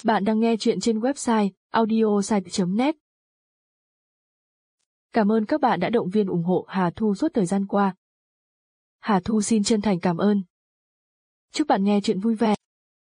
Bạn đang nghe chuyện trên website audiosite.net. Cảm ơn các bạn đã động viên ủng hộ Hà Thu suốt thời gian qua. Hà Thu xin chân thành cảm ơn. Chúc bạn nghe chuyện vui vẻ.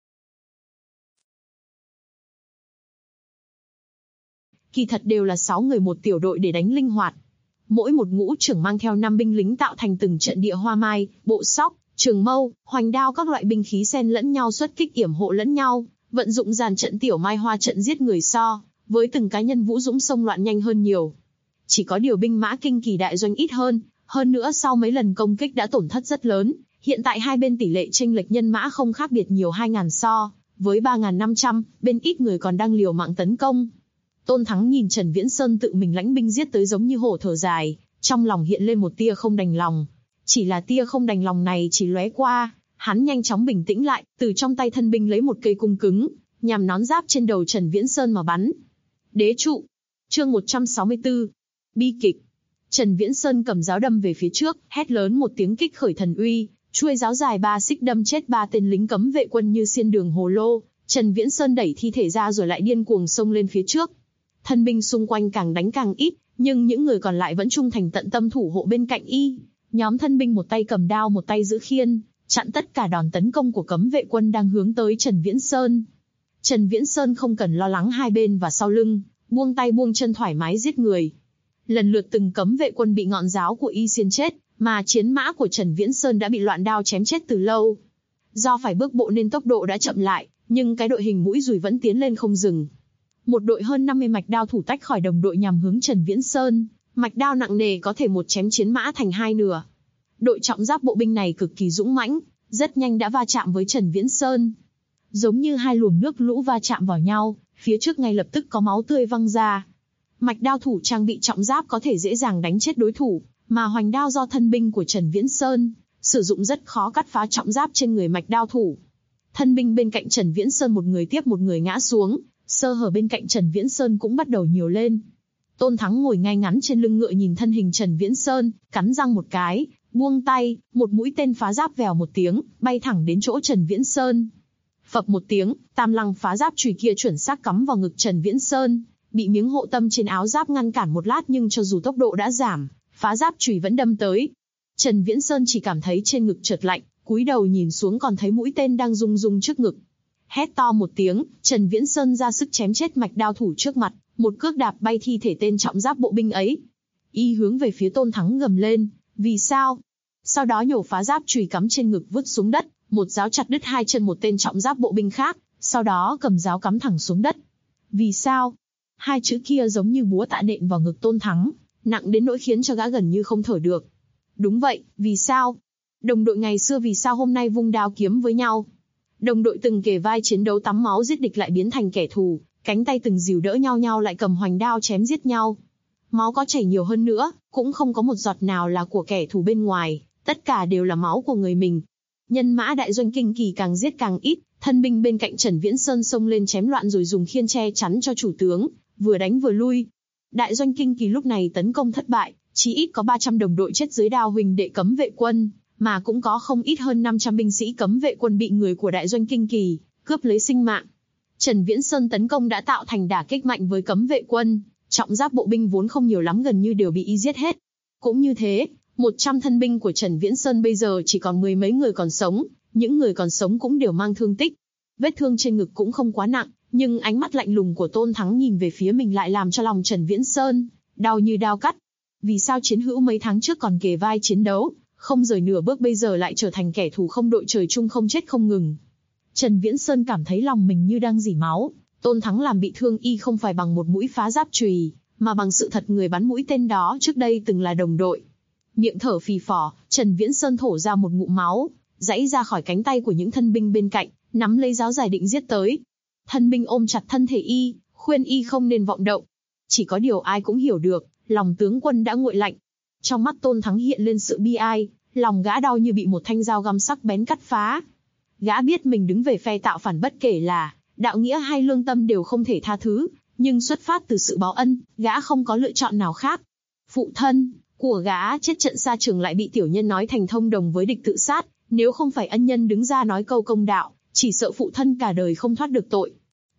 Kỳ thật đều là 6 người một tiểu đội để đánh linh hoạt. Mỗi một ngũ trưởng mang theo 5 binh lính tạo thành từng trận địa hoa mai, bộ sóc, trường mâu, hoành đao các loại binh khí xen lẫn nhau xuất kích yểm hộ lẫn nhau, vận dụng dàn trận tiểu mai hoa trận giết người so, với từng cá nhân vũ dũng xông loạn nhanh hơn nhiều. Chỉ có điều binh mã Kinh Kỳ đại doanh ít hơn nữa sau mấy lần công kích đã tổn thất rất lớn, hiện tại hai bên tỷ lệ chênh lệch nhân mã không khác biệt nhiều 2.000 so, với 3.500, bên ít người còn đang liều mạng tấn công. Tôn Thắng nhìn Trần Viễn Sơn tự mình lãnh binh giết tới giống như hổ thở dài, trong lòng hiện lên một tia không đành lòng. Chỉ là tia không đành lòng này chỉ lóe qua, hắn nhanh chóng bình tĩnh lại, từ trong tay thân binh lấy một cây cung cứng, nhằm nón giáp trên đầu Trần Viễn Sơn mà bắn. Đế trụ. Chương 164. Bi kịch. Trần Viễn Sơn cầm giáo đâm về phía trước, hét lớn một tiếng kích khởi thần uy, chuôi giáo dài 3 xích đâm chết 3 tên lính cấm vệ quân như xiên đường hồ lô. Trần Viễn Sơn đẩy thi thể ra rồi lại điên cuồng xông lên phía trước. Thân binh xung quanh càng đánh càng ít, nhưng những người còn lại vẫn trung thành tận tâm thủ hộ bên cạnh y. Nhóm thân binh một tay cầm đao một tay giữ khiên, chặn tất cả đòn tấn công của cấm vệ quân đang hướng tới Trần Viễn Sơn. Trần Viễn Sơn không cần lo lắng hai bên và sau lưng, buông tay buông chân thoải mái giết người. Lần lượt từng cấm vệ quân bị ngọn giáo của y xiên chết, mà chiến mã của Trần Viễn Sơn đã bị loạn đao chém chết từ lâu. Do phải bước bộ nên tốc độ đã chậm lại, nhưng cái đội hình mũi dùi vẫn tiến lên không dừng. Một đội hơn 50 mạch đao thủ tách khỏi đồng đội nhằm hướng Trần Viễn Sơn, mạch đao nặng nề có thể một chém chiến mã thành hai nửa. Đội trọng giáp bộ binh này cực kỳ dũng mãnh, rất nhanh đã va chạm với Trần Viễn Sơn. Giống như hai luồng nước lũ va chạm vào nhau, phía trước ngay lập tức có máu tươi văng ra. Mạch đao thủ trang bị trọng giáp có thể dễ dàng đánh chết đối thủ, mà hoành đao do thân binh của Trần Viễn Sơn sử dụng rất khó cắt phá trọng giáp trên người mạch đao thủ. Thân binh bên cạnh Trần Viễn Sơn một người tiếp một người ngã xuống, sơ hở bên cạnh Trần Viễn Sơn cũng bắt đầu nhiều lên. Tôn Thắng ngồi ngay ngắn trên lưng ngựa nhìn thân hình Trần Viễn Sơn, cắn răng một cái, buông tay, một mũi tên phá giáp vèo một tiếng, bay thẳng đến chỗ Trần Viễn Sơn. Phập một tiếng, tam lăng phá giáp chùy kia chuẩn xác cắm vào ngực Trần Viễn Sơn, bị miếng hộ tâm trên áo giáp ngăn cản một lát nhưng cho dù tốc độ đã giảm, phá giáp chùy vẫn đâm tới. Trần Viễn Sơn chỉ cảm thấy trên ngực chợt lạnh, cúi đầu nhìn xuống còn thấy mũi tên đang rung rung trước ngực. Hét to một tiếng, Trần Viễn Sơn ra sức chém chết mạch đao thủ trước mặt, một cước đạp bay thi thể tên trọng giáp bộ binh ấy. Y hướng về phía Tôn Thắng gầm lên, vì sao? Sau đó nhổ phá giáp chùy cắm trên ngực vứt xuống đất, một giáo chặt đứt hai chân một tên trọng giáp bộ binh khác, sau đó cầm giáo cắm thẳng xuống đất. Vì sao? Hai chữ kia giống như búa tạ nện vào ngực Tôn Thắng, nặng đến nỗi khiến cho gã gần như không thở được. Đúng vậy, vì sao? Đồng đội ngày xưa vì sao hôm nay vung đao kiếm với nhau? Đồng đội từng kề vai chiến đấu tắm máu giết địch lại biến thành kẻ thù, cánh tay từng dìu đỡ nhau lại cầm hoành đao chém giết nhau. Máu có chảy nhiều hơn nữa, cũng không có một giọt nào là của kẻ thù bên ngoài, tất cả đều là máu của người mình. Nhân mã đại doanh Kinh Kỳ càng giết càng ít, thân binh bên cạnh Trần Viễn Sơn xông lên chém loạn rồi dùng khiên che chắn cho chủ tướng, vừa đánh vừa lui. Đại doanh Kinh Kỳ lúc này tấn công thất bại, chỉ ít có 300 đồng đội chết dưới đao huỳnh đệ cấm vệ quân, mà cũng có không ít hơn 500 binh sĩ cấm vệ quân bị người của đại doanh Kinh Kỳ cướp lấy sinh mạng. Trần Viễn Sơn tấn công đã tạo thành đả kích mạnh với cấm vệ quân, trọng giáp bộ binh vốn không nhiều lắm gần như đều bị y giết hết. Cũng như thế, 100 thân binh của Trần Viễn Sơn bây giờ chỉ còn mười mấy người còn sống, những người còn sống cũng đều mang thương tích. Vết thương trên ngực cũng không quá nặng, nhưng ánh mắt lạnh lùng của Tôn Thắng nhìn về phía mình lại làm cho lòng Trần Viễn Sơn đau như đao cắt. Vì sao chiến hữu mấy tháng trước còn kề vai chiến đấu, không rời nửa bước bây giờ lại trở thành kẻ thù không đội trời chung không chết không ngừng? Trần Viễn Sơn cảm thấy lòng mình như đang rỉ máu. Tôn Thắng làm bị thương y không phải bằng một mũi phá giáp chùy, mà bằng sự thật người bắn mũi tên đó trước đây từng là đồng đội. Miệng thở phì phò, Trần Viễn Sơn thổ ra một ngụm máu, giãy ra khỏi cánh tay của những thân binh bên cạnh, nắm lấy giáo dài định giết tới. Thân binh ôm chặt thân thể y, khuyên y không nên vọng động. Chỉ có điều ai cũng hiểu được, lòng tướng quân đã nguội lạnh. Trong mắt Tôn Thắng hiện lên sự bi ai, lòng gã đau như bị một thanh dao găm sắc bén cắt phá. Gã biết mình đứng về phe tạo phản bất kể là đạo nghĩa hay lương tâm đều không thể tha thứ, nhưng xuất phát từ sự báo ân, gã không có lựa chọn nào khác. Phụ thân của gã chết trận xa trường lại bị tiểu nhân nói thành thông đồng với địch tự sát, nếu không phải ân nhân đứng ra nói câu công đạo, chỉ sợ phụ thân cả đời không thoát được tội.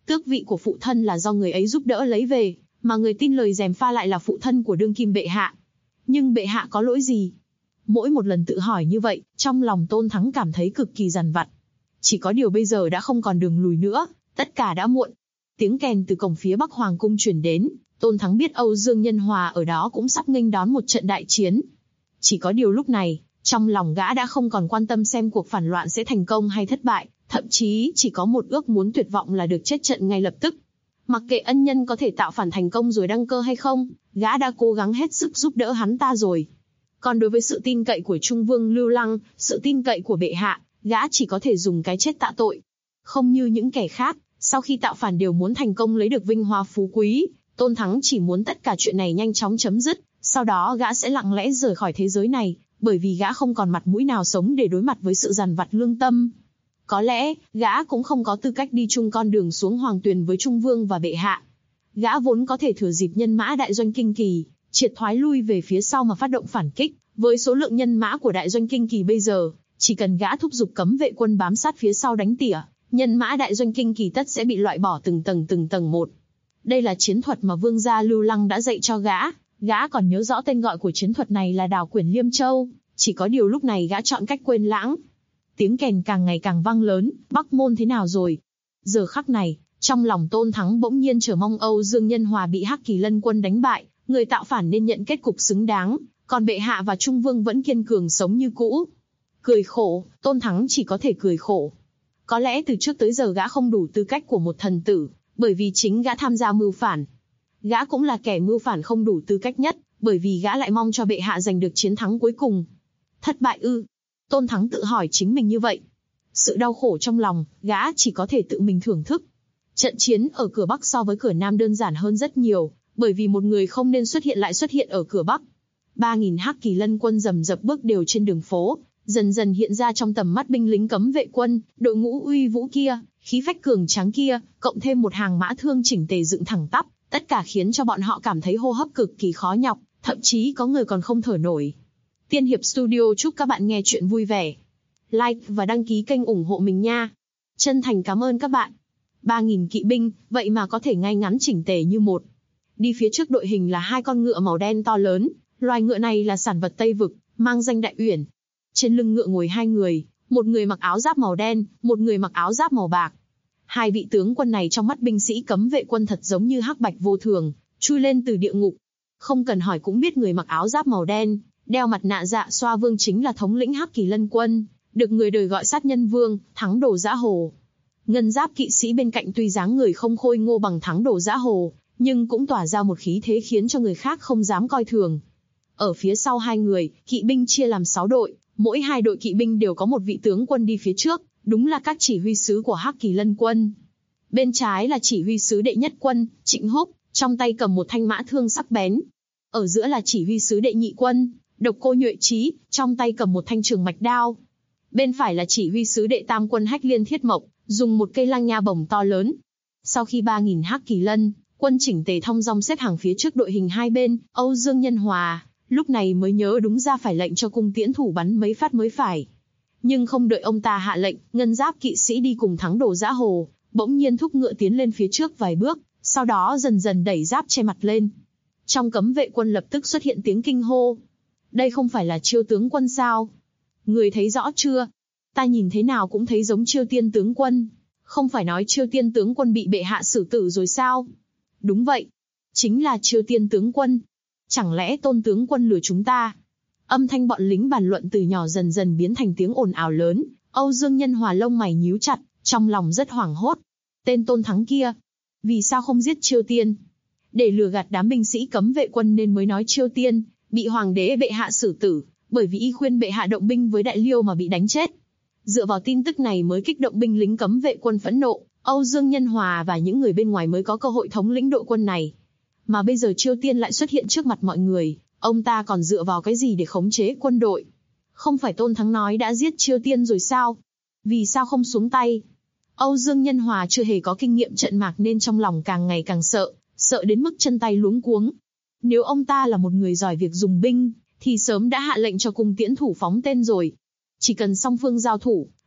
Tước vị của phụ thân là do người ấy giúp đỡ lấy về, mà người tin lời gièm pha lại là phụ thân của đương kim bệ hạ. Nhưng bệ hạ có lỗi gì? Mỗi một lần tự hỏi như vậy, trong lòng Tôn Thắng cảm thấy cực kỳ dằn vặt. Chỉ có điều bây giờ đã không còn đường lùi nữa, tất cả đã muộn. Tiếng kèn từ cổng phía Bắc Hoàng cung truyền đến, Tôn Thắng biết Âu Dương Nhân Hòa ở đó cũng sắp nghênh đón một trận đại chiến. Chỉ có điều lúc này, trong lòng gã đã không còn quan tâm xem cuộc phản loạn sẽ thành công hay thất bại, thậm chí chỉ có một ước muốn tuyệt vọng là được chết trận ngay lập tức. Mặc kệ ân nhân có thể tạo phản thành công rồi đăng cơ hay không, gã đã cố gắng hết sức giúp đỡ hắn ta rồi. Còn đối với sự tin cậy của Trung Vương Lưu Lăng, sự tin cậy của bệ hạ, gã chỉ có thể dùng cái chết tạ tội. Không như những kẻ khác, sau khi tạo phản đều muốn thành công lấy được vinh hoa phú quý, Tôn Thắng chỉ muốn tất cả chuyện này nhanh chóng chấm dứt, sau đó gã sẽ lặng lẽ rời khỏi thế giới này, bởi vì gã không còn mặt mũi nào sống để đối mặt với sự dằn vặt lương tâm. Có lẽ, gã cũng không có tư cách đi chung con đường xuống Hoàng Tuyền với Trung Vương và bệ hạ. Gã vốn có thể thừa dịp nhân mã đại doanh Kinh Kỳ, triệt thoái lui về phía sau mà phát động phản kích. Với số lượng nhân mã của đại doanh Kinh Kỳ bây giờ, chỉ cần gã thúc giục cấm vệ quân bám sát phía sau đánh tỉa, nhân mã đại doanh Kinh Kỳ tất sẽ bị loại bỏ từng tầng một. Đây là chiến thuật mà vương gia Lưu Lăng đã dạy cho gã còn nhớ rõ tên gọi của chiến thuật này là Đào Quyển Liêm Châu, chỉ có điều lúc này gã chọn cách quên lãng. Tiếng kèn càng ngày càng vang lớn, Bắc Môn thế nào rồi? Giờ khắc này, trong lòng Tôn Thắng bỗng nhiên chờ mong Âu Dương Nhân Hòa bị Hắc Kỳ Lân quân đánh bại, người tạo phản nên nhận kết cục xứng đáng, còn bệ hạ và Trung Vương vẫn kiên cường sống như cũ. Cười khổ, Tôn Thắng chỉ có thể cười khổ. Có lẽ từ trước tới giờ gã không đủ tư cách của một thần tử, bởi vì chính gã tham gia mưu phản. Gã cũng là kẻ mưu phản không đủ tư cách nhất, bởi vì gã lại mong cho bệ hạ giành được chiến thắng cuối cùng. Thất bại ư? Tôn Thắng tự hỏi chính mình như vậy. Sự đau khổ trong lòng, gã chỉ có thể tự mình thưởng thức. Trận chiến ở cửa Bắc so với cửa Nam đơn giản hơn rất nhiều, bởi vì một người không nên xuất hiện lại xuất hiện ở cửa Bắc. 3.000 Hắc Kỳ Lân quân rầm rập bước đều trên đường phố, dần dần hiện ra trong tầm mắt binh lính cấm vệ quân, đội ngũ uy vũ kia, khí phách cường tráng kia, cộng thêm một hàng mã thương chỉnh tề dựng thẳng tắp, tất cả khiến cho bọn họ cảm thấy hô hấp cực kỳ khó nhọc, thậm chí có người còn không thở nổi. Tiên Hiệp Studio chúc các bạn nghe chuyện vui vẻ. Like và đăng ký kênh ủng hộ mình nha. Chân thành cảm ơn các bạn. 3.000 kỵ binh, vậy mà có thể ngay ngắn chỉnh tề như một. Đi phía trước đội hình là 2 con ngựa màu đen to lớn, loài ngựa này là sản vật Tây Vực, mang danh Đại Uyển. Trên lưng ngựa ngồi 2 người, một người mặc áo giáp màu đen, một người mặc áo giáp màu bạc. 2 vị tướng quân này trong mắt binh sĩ cấm vệ quân thật giống như hắc bạch vô thường, chui lên từ địa ngục. Không cần hỏi cũng biết người mặc áo giáp màu đen, đeo mặt nạ Dạ Xoa Vương chính là thống lĩnh Hắc Kỳ Lân quân, được người đời gọi sát nhân vương, Thắng Đồ Dã Hồ. Ngân giáp kỵ sĩ bên cạnh tuy dáng người không khôi ngô bằng Thắng Đồ Dã Hồ, nhưng cũng tỏa ra một khí thế khiến cho người khác không dám coi thường. Ở phía sau 2 người, kỵ binh chia làm 6 đội, mỗi 2 đội kỵ binh đều có một vị tướng quân đi phía trước, đúng là các chỉ huy sứ của Hắc Kỳ Lân quân. Bên trái là chỉ huy sứ đệ nhất quân, Trịnh Húc, trong tay cầm một thanh mã thương sắc bén. Ở giữa là chỉ huy sứ đệ nhị quân, Độc Cô Nhuệ Trí, trong tay cầm một thanh trường mạch đao. Bên phải là chỉ huy sứ đệ tam quân Hách Liên Thiết Mộc, dùng một cây lang nha bổng to lớn. Sau khi 3.000 Hắc Kỳ Lân quân chỉnh tề thong dong xếp hàng phía trước đội hình hai bên, Âu Dương Nhân Hòa lúc này mới nhớ đúng ra phải lệnh cho cung tiễn thủ bắn mấy phát mới phải. Nhưng không đợi ông ta hạ lệnh, ngân giáp kỵ sĩ đi cùng Thắng Đồ Dã Hồ bỗng nhiên thúc ngựa tiến lên phía trước vài bước, sau đó dần dần đẩy giáp che mặt lên. Trong cấm vệ quân lập tức xuất hiện tiếng kinh hô. Đây không phải là Chiêu tướng quân sao? Người thấy rõ chưa? Ta nhìn thế nào cũng thấy giống Chiêu tiên tướng quân. Không phải nói Chiêu tiên tướng quân bị bệ hạ xử tử rồi sao? Đúng vậy. Chính là Chiêu tiên tướng quân. Chẳng lẽ Tôn tướng quân lừa chúng ta? Âm thanh bọn lính bàn luận từ nhỏ dần dần biến thành tiếng ồn ào lớn. Âu Dương Nhân Hòa lông mày nhíu chặt, trong lòng rất hoảng hốt. Tên Tôn Thắng kia, vì sao không giết Chiêu tiên? Để lừa gạt đám binh sĩ cấm vệ quân nên mới nói Chiêu tiên bị hoàng đế bệ hạ xử tử, bởi vì y khuyên bệ hạ động binh với Đại Liêu mà bị đánh chết. Dựa vào tin tức này mới kích động binh lính cấm vệ quân phẫn nộ, Âu Dương Nhân Hòa và những người bên ngoài mới có cơ hội thống lĩnh đội quân này. Mà bây giờ Chiêu tiên lại xuất hiện trước mặt mọi người, ông ta còn dựa vào cái gì để khống chế quân đội? Không phải Tôn Thắng nói đã giết Chiêu tiên rồi sao? Vì sao không xuống tay? Âu Dương Nhân Hòa chưa hề có kinh nghiệm trận mạc nên trong lòng càng ngày càng sợ, sợ đến mức chân tay luống cuống. Nếu ông ta là một người giỏi việc dùng binh, thì sớm đã hạ lệnh cho cung tiễn thủ phóng tên rồi. Chỉ cần song phương giao thủ,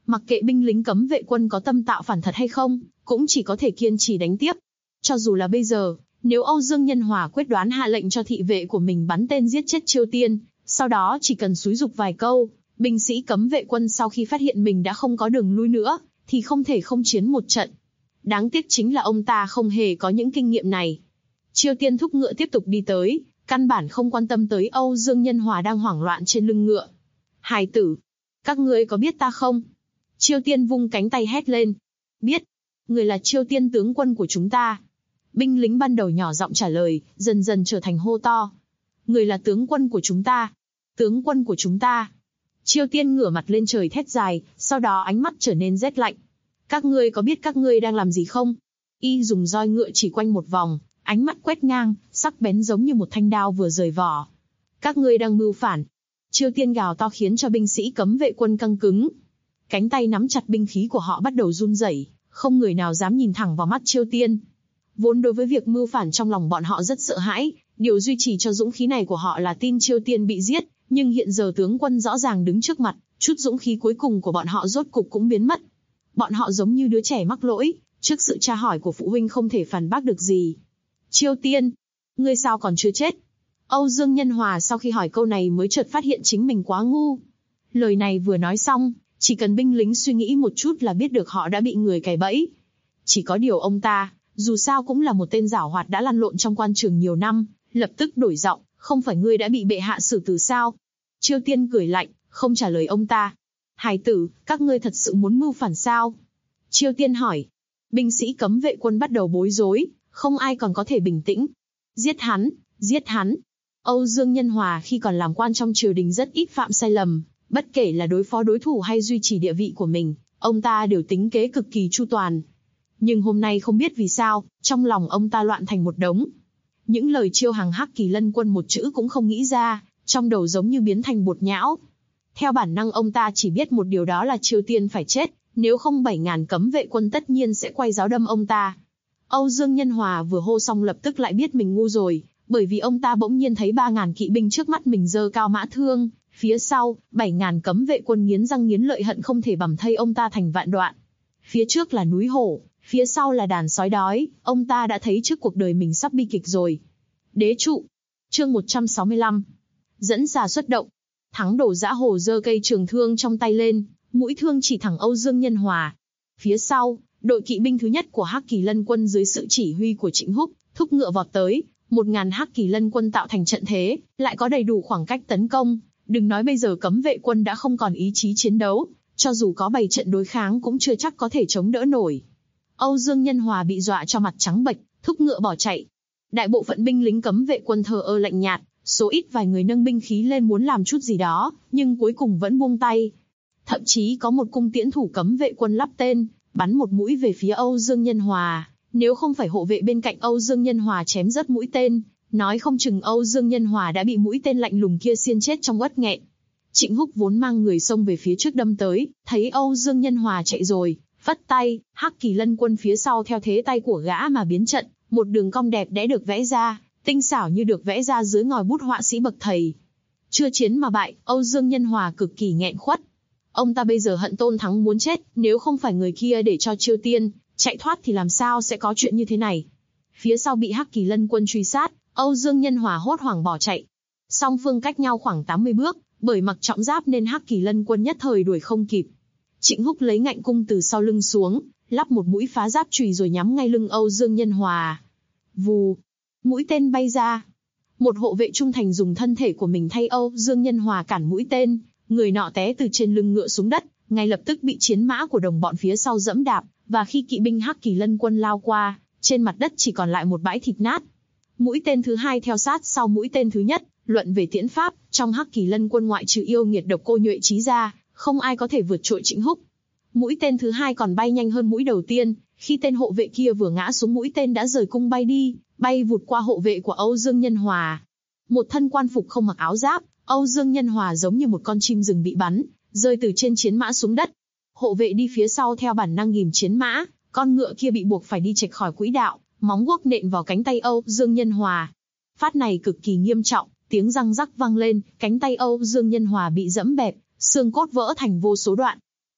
Mặc kệ binh lính cấm vệ quân có tâm tạo phản thật hay không, cũng chỉ có thể kiên trì đánh tiếp. Cho dù là bây giờ, nếu Âu Dương Nhân Hòa quyết đoán hạ lệnh cho thị vệ của mình bắn tên giết chết Chiêu Tiên, sau đó chỉ cần xúi giục vài câu, binh sĩ cấm vệ quân sau khi phát hiện mình đã không có đường lui nữa, thì không thể không chiến một trận. Đáng tiếc chính là ông ta không hề có những kinh nghiệm này. Chiêu Tiên thúc ngựa tiếp tục đi tới, căn bản không quan tâm tới Âu Dương Nhân Hòa đang hoảng loạn trên lưng ngựa. Hài tử, các ngươi có biết ta không? Chiêu Tiên vung cánh tay hét lên. Biết, người là Chiêu Tiên tướng quân của chúng ta. Binh lính ban đầu nhỏ giọng trả lời, dần dần trở thành hô to. Người là tướng quân của chúng ta. Tướng quân của chúng ta. Chiêu Tiên ngửa mặt lên trời thét dài, sau đó ánh mắt trở nên rét lạnh. Các ngươi có biết các ngươi đang làm gì không? Y dùng roi ngựa chỉ quanh một vòng, ánh mắt quét ngang, sắc bén giống như một thanh đao vừa rời vỏ. Các ngươi đang mưu phản. Chiêu Tiên gào to khiến cho binh sĩ cấm vệ quân căng cứng. Cánh tay nắm chặt binh khí của họ bắt đầu run rẩy, không người nào dám nhìn thẳng vào mắt Chiêu Tiên. Vốn đối với việc mưu phản trong lòng bọn họ rất sợ hãi, điều duy trì cho dũng khí này của họ là tin Chiêu Tiên bị giết, nhưng hiện giờ tướng quân rõ ràng đứng trước mặt, chút dũng khí cuối cùng của bọn họ rốt cục cũng biến mất. Bọn họ giống như đứa trẻ mắc lỗi, trước sự tra hỏi của phụ huynh không thể phản bác được gì. Chiêu Tiên, ngươi sao còn chưa chết? Âu Dương Nhân Hòa sau khi hỏi câu này mới chợt phát hiện chính mình quá ngu. Lời này vừa nói xong, chỉ cần binh lính suy nghĩ một chút là biết được họ đã bị người cài bẫy. Chỉ có điều ông ta, dù sao cũng là một tên giảo hoạt đã lăn lộn trong quan trường nhiều năm, lập tức đổi giọng, không phải ngươi đã bị bệ hạ xử tử sao? Chiêu Tiên cười lạnh, không trả lời ông ta. Hài tử, các ngươi thật sự muốn mưu phản sao? Chiêu Tiên hỏi. Binh sĩ cấm vệ quân bắt đầu bối rối, không ai còn có thể bình tĩnh. Giết hắn, giết hắn. Âu Dương Nhân Hòa khi còn làm quan trong triều đình rất ít phạm sai lầm, bất kể là đối phó đối thủ hay duy trì địa vị của mình, ông ta đều tính kế cực kỳ chu toàn. Nhưng hôm nay không biết vì sao, trong lòng ông ta loạn thành một đống. Những lời chiêu hàng Hắc Kỳ Lân quân một chữ cũng không nghĩ ra, trong đầu giống như biến thành bột nhão. Theo bản năng ông ta chỉ biết một điều đó là Chiêu Tiên phải chết, nếu không 7.000 cấm vệ quân tất nhiên sẽ quay giáo đâm ông ta. Âu Dương Nhân Hòa vừa hô xong lập tức lại biết mình ngu rồi, bởi vì ông ta bỗng nhiên thấy 3.000 kỵ binh trước mắt mình giơ cao mã thương, phía sau, 7.000 cấm vệ quân nghiến răng nghiến lợi hận không thể bằm thây ông ta thành vạn đoạn. Phía trước là núi hổ, phía sau là đàn sói đói, ông ta đã thấy trước cuộc đời mình sắp bi kịch rồi. Đế trụ. Chương 165. Dẫn xà xuất động. Thắng Đổ Dã Hổ giơ cây trường thương trong tay lên, mũi thương chỉ thẳng Âu Dương Nhân Hòa. Phía sau, đội kỵ binh thứ nhất của Hắc Kỳ Lân quân dưới sự chỉ huy của Trịnh Húc, thúc ngựa vọt tới, 1.000 Hắc Kỳ Lân quân tạo thành trận thế, lại có đầy đủ khoảng cách tấn công. Đừng nói bây giờ cấm vệ quân đã không còn ý chí chiến đấu, cho dù có bày trận đối kháng cũng chưa chắc có thể chống đỡ nổi. Âu Dương Nhân Hòa bị dọa cho mặt trắng bệch, thúc ngựa bỏ chạy. Đại bộ phận binh lính cấm vệ quân thờ ơ lạnh nhạt, số ít vài người nâng binh khí lên muốn làm chút gì đó, nhưng cuối cùng vẫn buông tay. Thậm chí có một cung tiễn thủ cấm vệ quân lắp tên, bắn một mũi về phía Âu Dương Nhân Hòa. Nếu không phải hộ vệ bên cạnh Âu Dương Nhân Hòa chém rớt mũi tên, nói không chừng Âu Dương Nhân Hòa đã bị mũi tên lạnh lùng kia xiên chết trong uất nghẹn. Trịnh Húc vốn mang người xông về phía trước đâm tới, thấy Âu Dương Nhân Hòa chạy rồi, phất tay, Hắc Kỳ Lân quân phía sau theo thế tay của gã mà biến trận, một đường cong đẹp đẽ được vẽ ra, tinh xảo như được vẽ ra dưới ngòi bút họa sĩ bậc thầy. Chưa chiến mà bại, Âu Dương Nhân Hòa cực kỳ nghẹn khuất. Ông ta bây giờ hận Tôn Thắng muốn chết, nếu không phải người kia để cho Chiêu Tiên chạy thoát thì làm sao sẽ có chuyện như thế này. Phía sau bị Hắc Kỳ Lân quân truy sát, Âu Dương Nhân Hòa hốt hoảng bỏ chạy. Song phương cách nhau khoảng 80 bước, bởi mặc trọng giáp nên Hắc Kỳ Lân quân nhất thời đuổi không kịp. Trịnh Húc lấy ngạnh cung từ sau lưng xuống, lắp một mũi phá giáp chùy rồi nhắm ngay lưng Âu Dương Nhân Hòa. Vù, mũi tên bay ra. Một hộ vệ trung thành dùng thân thể của mình thay Âu Dương Nhân Hòa cản mũi tên, người nọ té từ trên lưng ngựa xuống đất, ngay lập tức bị chiến mã của đồng bọn phía sau dẫm đạp, và khi kỵ binh Hắc Kỳ Lân quân lao qua, trên mặt đất chỉ còn lại một bãi thịt nát. Mũi tên thứ hai theo sát sau mũi tên thứ nhất, luận về tiễn pháp, trong Hắc Kỳ Lân quân ngoại trừ yêu nghiệt độc cô Nhuệ Chí ra, không ai có thể vượt trội Trịnh Húc. Mũi tên thứ hai còn bay nhanh hơn mũi đầu tiên, khi tên hộ vệ kia vừa ngã xuống mũi tên đã rời cung bay đi, bay vụt qua hộ vệ của Âu Dương Nhân Hòa. Một thân quan phục không mặc áo giáp, Âu Dương Nhân Hòa giống như một con chim rừng bị bắn, rơi từ trên chiến mã xuống đất. Hộ vệ đi phía sau theo bản năng ghìm chiến mã, con ngựa kia bị buộc phải đi chệch khỏi quỹ đạo, móng guốc nện vào cánh tay Âu Dương Nhân Hòa. Phát này cực kỳ nghiêm trọng, tiếng răng rắc vang lên, cánh tay Âu Dương Nhân Hòa bị giẫm bẹp, xương cốt vỡ thành vô số đoạn.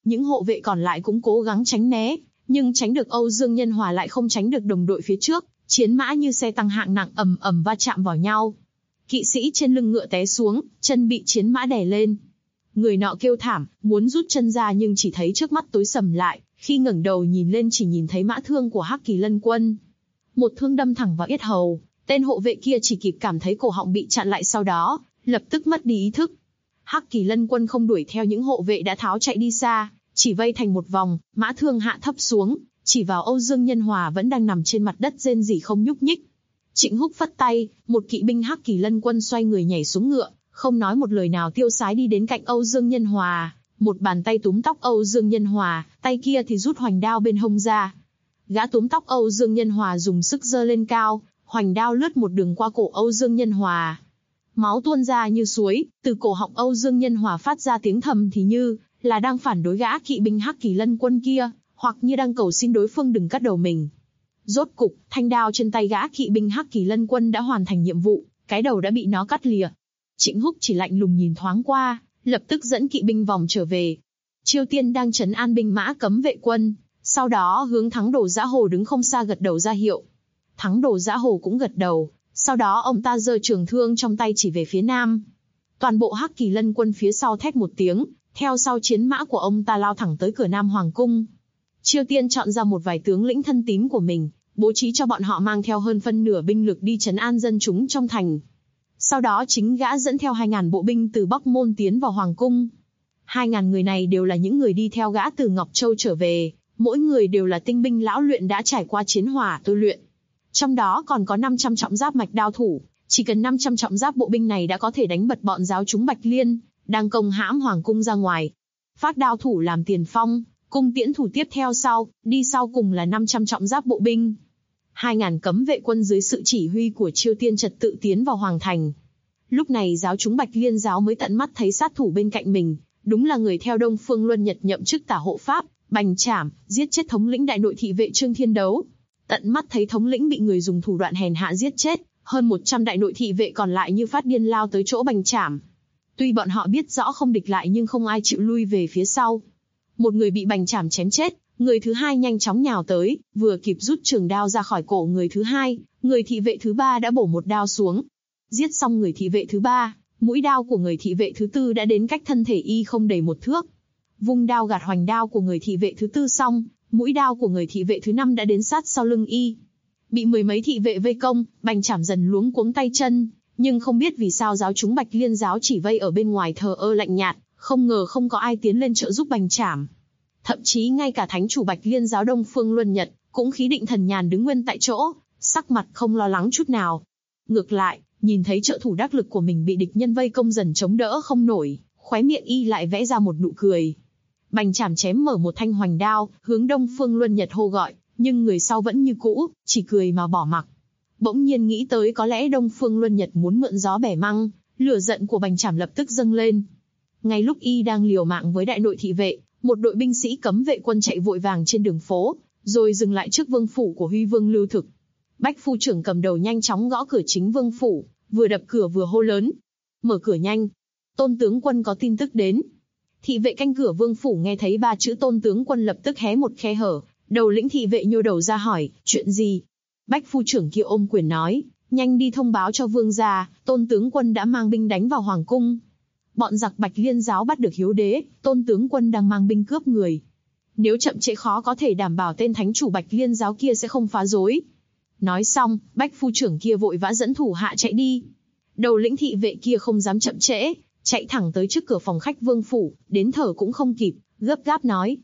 những hộ vệ còn lại cũng cố gắng tránh né, nhưng tránh được Âu Dương Nhân Hòa lại không tránh được đồng đội phía trước, chiến mã như xe tăng hạng nặng ầm ầm va chạm vào nhau. Kỵ sĩ trên lưng ngựa té xuống, chân bị chiến mã đè lên. Người nọ kêu thảm, muốn rút chân ra nhưng chỉ thấy trước mắt tối sầm lại, khi ngẩng đầu nhìn lên chỉ nhìn thấy mã thương của Hắc Kỳ Lân Quân. Một thương đâm thẳng vào yết hầu, tên hộ vệ kia chỉ kịp cảm thấy cổ họng bị chặn lại, sau đó lập tức mất đi ý thức. Hắc Kỳ Lân Quân không đuổi theo những hộ vệ đã tháo chạy đi xa, chỉ vây thành một vòng, mã thương hạ thấp xuống, chỉ vào Âu Dương Nhân Hòa vẫn đang nằm trên mặt đất rên rỉ không nhúc nhích. Trịnh Húc phất tay, một kỵ binh Hắc Kỳ Lân Quân xoay người nhảy xuống ngựa, không nói một lời nào tiêu sái đi đến cạnh Âu Dương Nhân Hòa, một bàn tay túm tóc Âu Dương Nhân Hòa, tay kia thì rút hoành đao bên hông ra. Gã túm tóc Âu Dương Nhân Hòa dùng sức giơ lên cao, hoành đao lướt một đường qua cổ Âu Dương Nhân Hòa. Máu tuôn ra như suối, từ cổ họng Âu Dương Nhân Hòa phát ra tiếng thầm thì như là đang phản đối gã kỵ binh Hắc Kỳ Lân Quân kia, hoặc như đang cầu xin đối phương đừng cắt đầu mình. Rốt cục, thanh đao trên tay gã kỵ binh Hắc Kỳ Lân Quân đã hoàn thành nhiệm vụ, cái đầu đã bị nó cắt lìa. Trịnh Húc chỉ lạnh lùng nhìn thoáng qua, lập tức dẫn kỵ binh vòng trở về. Chiêu Tiên đang trấn an binh mã cấm vệ quân, sau đó hướng Thắng Đồ Dã Hồ đứng không xa gật đầu ra hiệu. Thắng Đồ Dã Hồ cũng gật đầu, sau đó ông ta giơ trường thương trong tay chỉ về phía nam. Toàn bộ Hắc Kỳ Lân Quân phía sau thét một tiếng, theo sau chiến mã của ông ta lao thẳng tới cửa Nam Hoàng Cung. Chiêu Tiên chọn ra một vài tướng lĩnh thân tín của mình, bố trí cho bọn họ mang theo hơn phân nửa binh lực đi trấn an dân chúng trong thành. Sau đó chính gã dẫn theo 2.000 bộ binh từ Bắc Môn tiến vào Hoàng Cung. 2.000 người này đều là những người đi theo gã từ Ngọc Châu trở về, mỗi người đều là tinh binh lão luyện đã trải qua chiến hỏa tôi luyện. Trong đó còn có 500 trọng giáp mạch đao thủ, chỉ cần 500 trọng giáp bộ binh này đã có thể đánh bật bọn giáo chúng Bạch Liên, đang công hãm Hoàng Cung ra ngoài. Phác đao thủ làm tiền phong, cung tiễn thủ tiếp theo sau, đi sau cùng là 500 trọng giáp bộ binh. 2.000 cấm vệ quân dưới sự chỉ huy của Chiêu Tiên trật tự tiến vào Hoàng Thành. Lúc này giáo chúng Bạch Liên giáo mới tận mắt thấy sát thủ bên cạnh mình, đúng là người theo Đông Phương Luân Nhật nhậm chức tả hộ pháp, bành trảm, giết chết thống lĩnh đại nội thị vệ Trương Thiên Đấu. Tận mắt thấy thống lĩnh bị người dùng thủ đoạn hèn hạ giết chết, hơn 100 đại nội thị vệ còn lại như phát điên lao tới chỗ bành trảm. Tuy bọn họ biết rõ không địch lại nhưng không ai chịu lui về phía sau. Một người bị bành trảm chém chết, người thứ hai nhanh chóng nhào tới, vừa kịp rút trường đao ra khỏi cổ người thứ hai, người thị vệ thứ ba đã bổ một đao xuống. Giết xong người thị vệ thứ ba, mũi đao của người thị vệ thứ tư đã đến cách thân thể y không đầy 1 thước. Vung đao gạt hoành đao của người thị vệ thứ tư xong, mũi đao của người thị vệ thứ 5 đã đến sát sau lưng y. Bị 10 mấy thị vệ vây công, bành trảm dần luống cuống tay chân, nhưng không biết vì sao giáo chúng Bạch Liên giáo chỉ vây ở bên ngoài thờ ơ lạnh nhạt, không ngờ không có ai tiến lên trợ giúp bành trảm. Thậm chí ngay cả thánh chủ Bạch Liên giáo Đông Phương Luân Nhật cũng khí định thần nhàn đứng nguyên tại chỗ, sắc mặt không lo lắng chút nào. Ngược lại, nhìn thấy trợ thủ đắc lực của mình bị địch nhân vây công dần chống đỡ không nổi, khóe miệng y lại vẽ ra một nụ cười. Bành trảm chém mở một thanh hoành đao, hướng Đông Phương Luân Nhật hô gọi, nhưng người sau vẫn như cũ, chỉ cười mà bỏ mặc. Bỗng nhiên nghĩ tới có lẽ Đông Phương Luân Nhật muốn mượn gió bẻ măng, lửa giận của bành trảm lập tức dâng lên. Ngay lúc y đang liều mạng với đại nội thị vệ, một đội binh sĩ cấm vệ quân chạy vội vàng trên đường phố, rồi dừng lại trước vương phủ của Huy Vương Lưu Thực. Bách phu trưởng cầm đầu nhanh chóng gõ cửa chính vương phủ, vừa đập cửa vừa hô lớn: "Mở cửa nhanh, Tôn tướng quân có tin tức đến." Thị vệ canh cửa vương phủ nghe thấy 3 chữ Tôn tướng quân lập tức hé một khe hở, đầu lĩnh thị vệ nhô đầu ra hỏi: "Chuyện gì?" Bách phu trưởng kia ôm quyền nói: "Nhanh đi thông báo cho vương gia, Tôn tướng quân đã mang binh đánh vào hoàng cung. Bọn giặc Bạch Liên giáo bắt được hiếu đế, Tôn tướng quân đang mang binh cướp người. Nếu chậm trễ khó có thể đảm bảo tên thánh chủ Bạch Liên giáo kia sẽ không phá rối." Nói xong, bách phu trưởng kia vội vã dẫn thủ hạ chạy đi. Đầu lĩnh thị vệ kia không dám chậm trễ, chạy thẳng tới trước cửa phòng khách vương phủ, đến thở cũng không kịp, gấp gáp nói: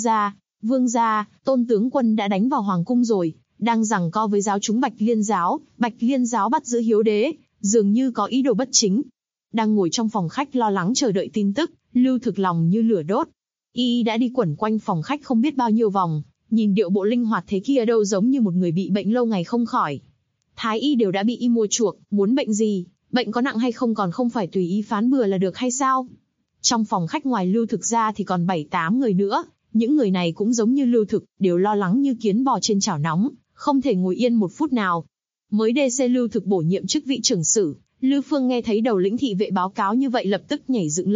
Vương gia, Tôn tướng quân đã đánh vào hoàng cung rồi, đang giằng co với giáo chúng Bạch Liên giáo bắt giữ hiếu đế, dường như có ý đồ bất chính." Đang ngồi trong phòng khách lo lắng chờ đợi tin tức, Lưu Thực lòng như lửa đốt. Y đã đi quẩn quanh phòng khách không biết bao nhiêu vòng, nhìn điệu bộ linh hoạt thế kia đâu giống như một người bị bệnh lâu ngày không khỏi. Thái y đều đã bị y mua chuộc, muốn bệnh gì, bệnh có nặng hay không còn không phải tùy y phán bừa là được hay sao? Trong phòng khách ngoài Lưu Thực ra thì còn 7-8 người nữa, những người này cũng giống như Lưu Thực, đều lo lắng như kiến bò trên chảo nóng, không thể ngồi yên một phút nào. Mới DC Lưu Thực bổ nhiệm chức vị trưởng sử, Lư Phương nghe thấy đầu lĩnh thị vệ báo cáo như vậy lập tức nhảy dựng lên,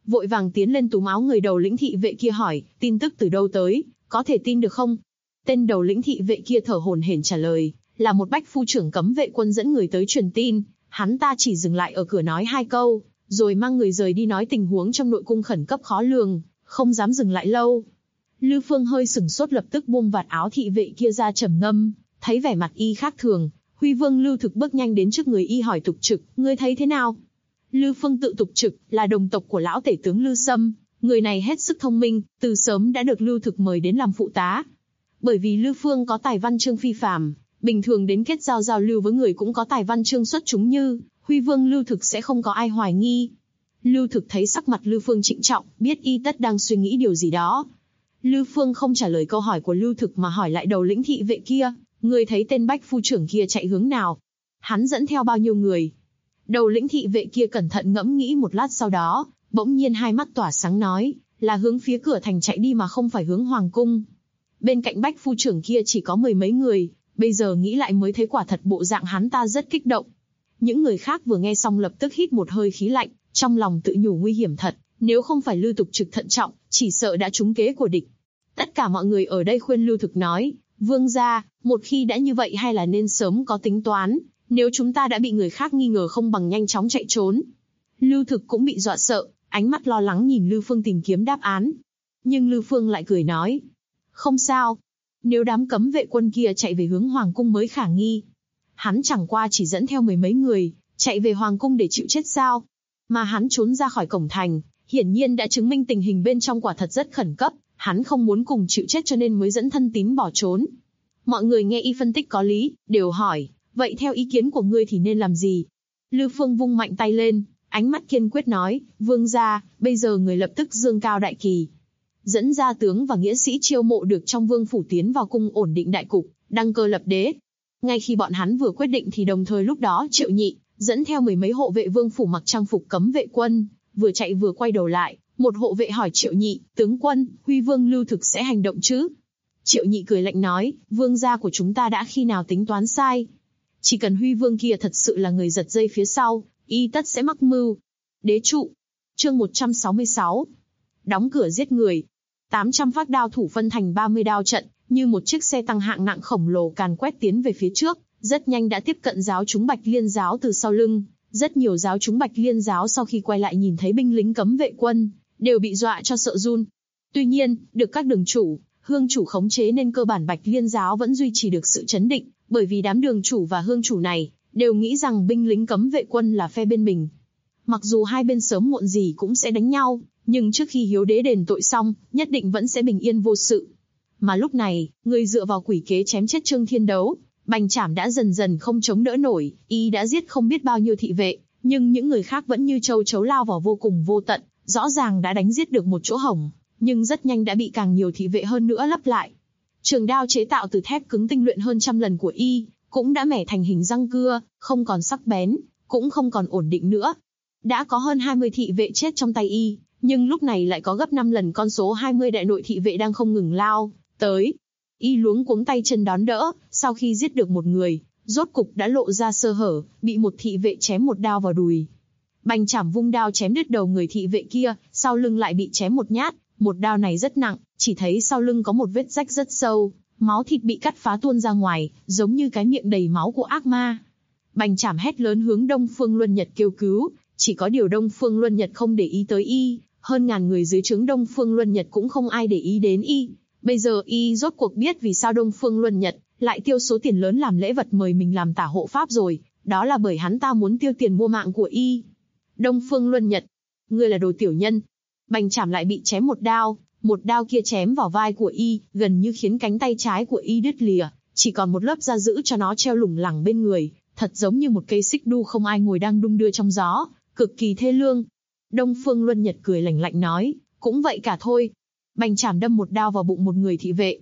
vội vàng tiến lên túm áo người đầu lĩnh thị vệ kia hỏi, tin tức từ đâu tới, có thể tin được không? Tên đầu lĩnh thị vệ kia thở hổn hển trả lời, là một bách phu trưởng cấm vệ quân dẫn người tới truyền tin, hắn ta chỉ dừng lại ở cửa nói 2 câu, rồi mang người rời đi nói tình huống trong nội cung khẩn cấp khó lường, không dám dừng lại lâu. Lư Phương hơi sửng sốt lập tức buông vạt áo thị vệ kia ra trầm ngâm, thấy vẻ mặt y khác thường, Huy Vương Lưu Thực bước nhanh đến trước người y hỏi Tục Trực, ngươi thấy thế nào? Lư Phương tự Tục Trực là đồng tộc của lão tể tướng Lư Sâm, người này hết sức thông minh, từ sớm đã được Lưu Thực mời đến làm phụ tá. Bởi vì Lư Phương có tài văn chương phi phàm, bình thường đến kết giao lưu với người cũng có tài văn chương xuất chúng như Huy Vương Lưu Thực sẽ không có ai hoài nghi. Lưu Thực thấy sắc mặt Lư Phương trịnh trọng, biết y tất đang suy nghĩ điều gì đó. Lư Phương không trả lời câu hỏi của Lưu Thực mà hỏi lại đầu lĩnh thị vệ kia, người thấy tên bách phu trưởng kia chạy hướng nào? Hắn dẫn theo bao nhiêu người? Đầu lĩnh thị vệ kia cẩn thận ngẫm nghĩ một lát sau đó, bỗng nhiên hai mắt tỏa sáng nói, là hướng phía cửa thành chạy đi mà không phải hướng hoàng cung. Bên cạnh bách phu trưởng kia chỉ có 10 mấy người, bây giờ nghĩ lại mới thấy quả thật bộ dạng hắn ta rất kích động. Những người khác vừa nghe xong lập tức hít một hơi khí lạnh, trong lòng tự nhủ nguy hiểm thật, nếu không phải Lưu Tục Trực thận trọng, chỉ sợ đã trúng kế của địch. Tất cả mọi người ở đây khuyên Lưu Thực nói, vương gia, một khi đã như vậy hay là nên sớm có tính toán, nếu chúng ta đã bị người khác nghi ngờ không bằng nhanh chóng chạy trốn. Lưu Thực cũng bị dọa sợ, ánh mắt lo lắng nhìn Lư Phương tìm kiếm đáp án. Nhưng Lư Phương lại cười nói, không sao, nếu đám cấm vệ quân kia chạy về hướng hoàng cung mới khả nghi. Hắn chẳng qua chỉ dẫn theo 10 mấy người, chạy về hoàng cung để chịu chết sao? Mà hắn trốn ra khỏi cổng thành, hiển nhiên đã chứng minh tình hình bên trong quả thật rất khẩn cấp, hắn không muốn cùng chịu chết cho nên mới dẫn thân tín bỏ trốn. Mọi người nghe y phân tích có lý, đều hỏi, vậy theo ý kiến của ngươi thì nên làm gì? Lư Phương vung mạnh tay lên, ánh mắt kiên quyết nói, vương gia, bây giờ người lập tức dương cao đại kỳ. Dẫn gia tướng và nghĩa sĩ chiêu mộ được trong vương phủ tiến vào cung ổn định đại cục, đăng cơ lập đế. Ngay khi bọn hắn vừa quyết định thì đồng thời lúc đó Triệu Nhị, dẫn theo 10 mấy hộ vệ vương phủ mặc trang phục cấm vệ quân, vừa chạy vừa quay đầu lại, một hộ vệ hỏi Triệu Nhị, tướng quân, Huy Vương Lưu Thực sẽ hành động chứ? Triệu Nhị cười lạnh nói, vương gia của chúng ta đã khi nào tính toán sai? Chỉ cần Huy Vương kia thật sự là người giật dây phía sau, y tất sẽ mắc mưu. Đế trụ. Chương 166. Đóng cửa giết người. 800 phác đao thủ phân thành 30 đao trận, như một chiếc xe tăng hạng nặng khổng lồ càn quét tiến về phía trước, rất nhanh đã tiếp cận giáo chúng Bạch Liên giáo từ sau lưng. Rất nhiều giáo chúng Bạch Liên giáo sau khi quay lại nhìn thấy binh lính cấm vệ quân, đều bị dọa cho sợ run. Tuy nhiên, được các đường chủ, hương chủ khống chế nên cơ bản Bạch Liên giáo vẫn duy trì được sự chấn định, bởi vì đám đường chủ và hương chủ này đều nghĩ rằng binh lính cấm vệ quân là phe bên mình. Mặc dù hai bên sớm muộn gì cũng sẽ đánh nhau, nhưng trước khi hiếu đế đền tội xong, nhất định vẫn sẽ bình yên vô sự. Mà lúc này, người dựa vào quỷ kế chém chết Trương Thiên Đấu, Bành Trảm đã dần dần không chống đỡ nổi, y đã giết không biết bao nhiêu thị vệ, nhưng những người khác vẫn như châu chấu lao vào vô cùng vô tận, rõ ràng đã đánh giết được một chỗ hổng, nhưng rất nhanh đã bị càng nhiều thị vệ hơn nữa lấp lại. Trường đao chế tạo từ thép cứng tinh luyện hơn trăm lần của y, cũng đã mẻ thành hình răng cưa, không còn sắc bén, cũng không còn ổn định nữa. Đã có hơn 20 thị vệ chết trong tay y, nhưng lúc này lại có gấp 5 lần con số 20 đại nội thị vệ đang không ngừng lao tới. Y luống cuống tay chân đón đỡ, sau khi giết được một người, rốt cục đã lộ ra sơ hở, bị một thị vệ chém một đao vào đùi. Bành Trảm vung đao chém đứt đầu người thị vệ kia, sau lưng lại bị chém một nhát, một đao này rất nặng, chỉ thấy sau lưng có một vết rách rất sâu, máu thịt bị cắt phá tuôn ra ngoài, giống như cái miệng đầy máu của ác ma. Bành Trảm hét lớn hướng Đông Phương Luân Nhật kêu cứu, chỉ có điều Đông Phương Luân Nhật không để ý tới y, hơn ngàn người dưới trướng Đông Phương Luân Nhật cũng không ai để ý đến y. Bây giờ y rốt cuộc biết vì sao Đông Phương Luân Nhật lại tiêu số tiền lớn làm lễ vật mời mình làm tả hộ pháp rồi, đó là bởi hắn ta muốn tiêu tiền mua mạng của y. Đông Phương Luân Nhật, ngươi là đồ tiểu nhân. Bành Trảm lại bị chém một đao kia chém vào vai của y, gần như khiến cánh tay trái của y đứt lìa, chỉ còn một lớp da giữ cho nó treo lủng lẳng bên người, thật giống như một cây xích đu không ai ngồi đang đung đưa trong gió, cực kỳ thê lương. Đông Phương Luân Nhật cười lạnh lạnh nói, cũng vậy cả thôi. Bành Trảm đâm một đao vào bụng một người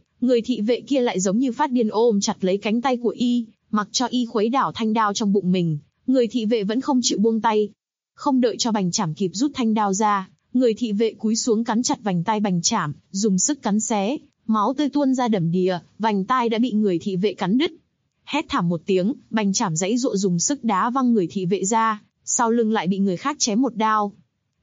thị vệ kia lại giống như phát điên ôm chặt lấy cánh tay của y, mặc cho y khuấy đảo thanh đao trong bụng mình, người thị vệ vẫn không chịu buông tay. Không đợi cho Bành Trảm kịp rút thanh đao ra, người thị vệ cúi xuống cắn chặt vành tai Bành Trảm, dùng sức cắn xé, máu tươi tuôn ra đầm đìa, vành tai đã bị người thị vệ cắn đứt. Hét thảm một tiếng, Bành Trảm giãy giụa dùng sức đá văng người thị vệ ra, sau lưng lại bị người khác chém một đao.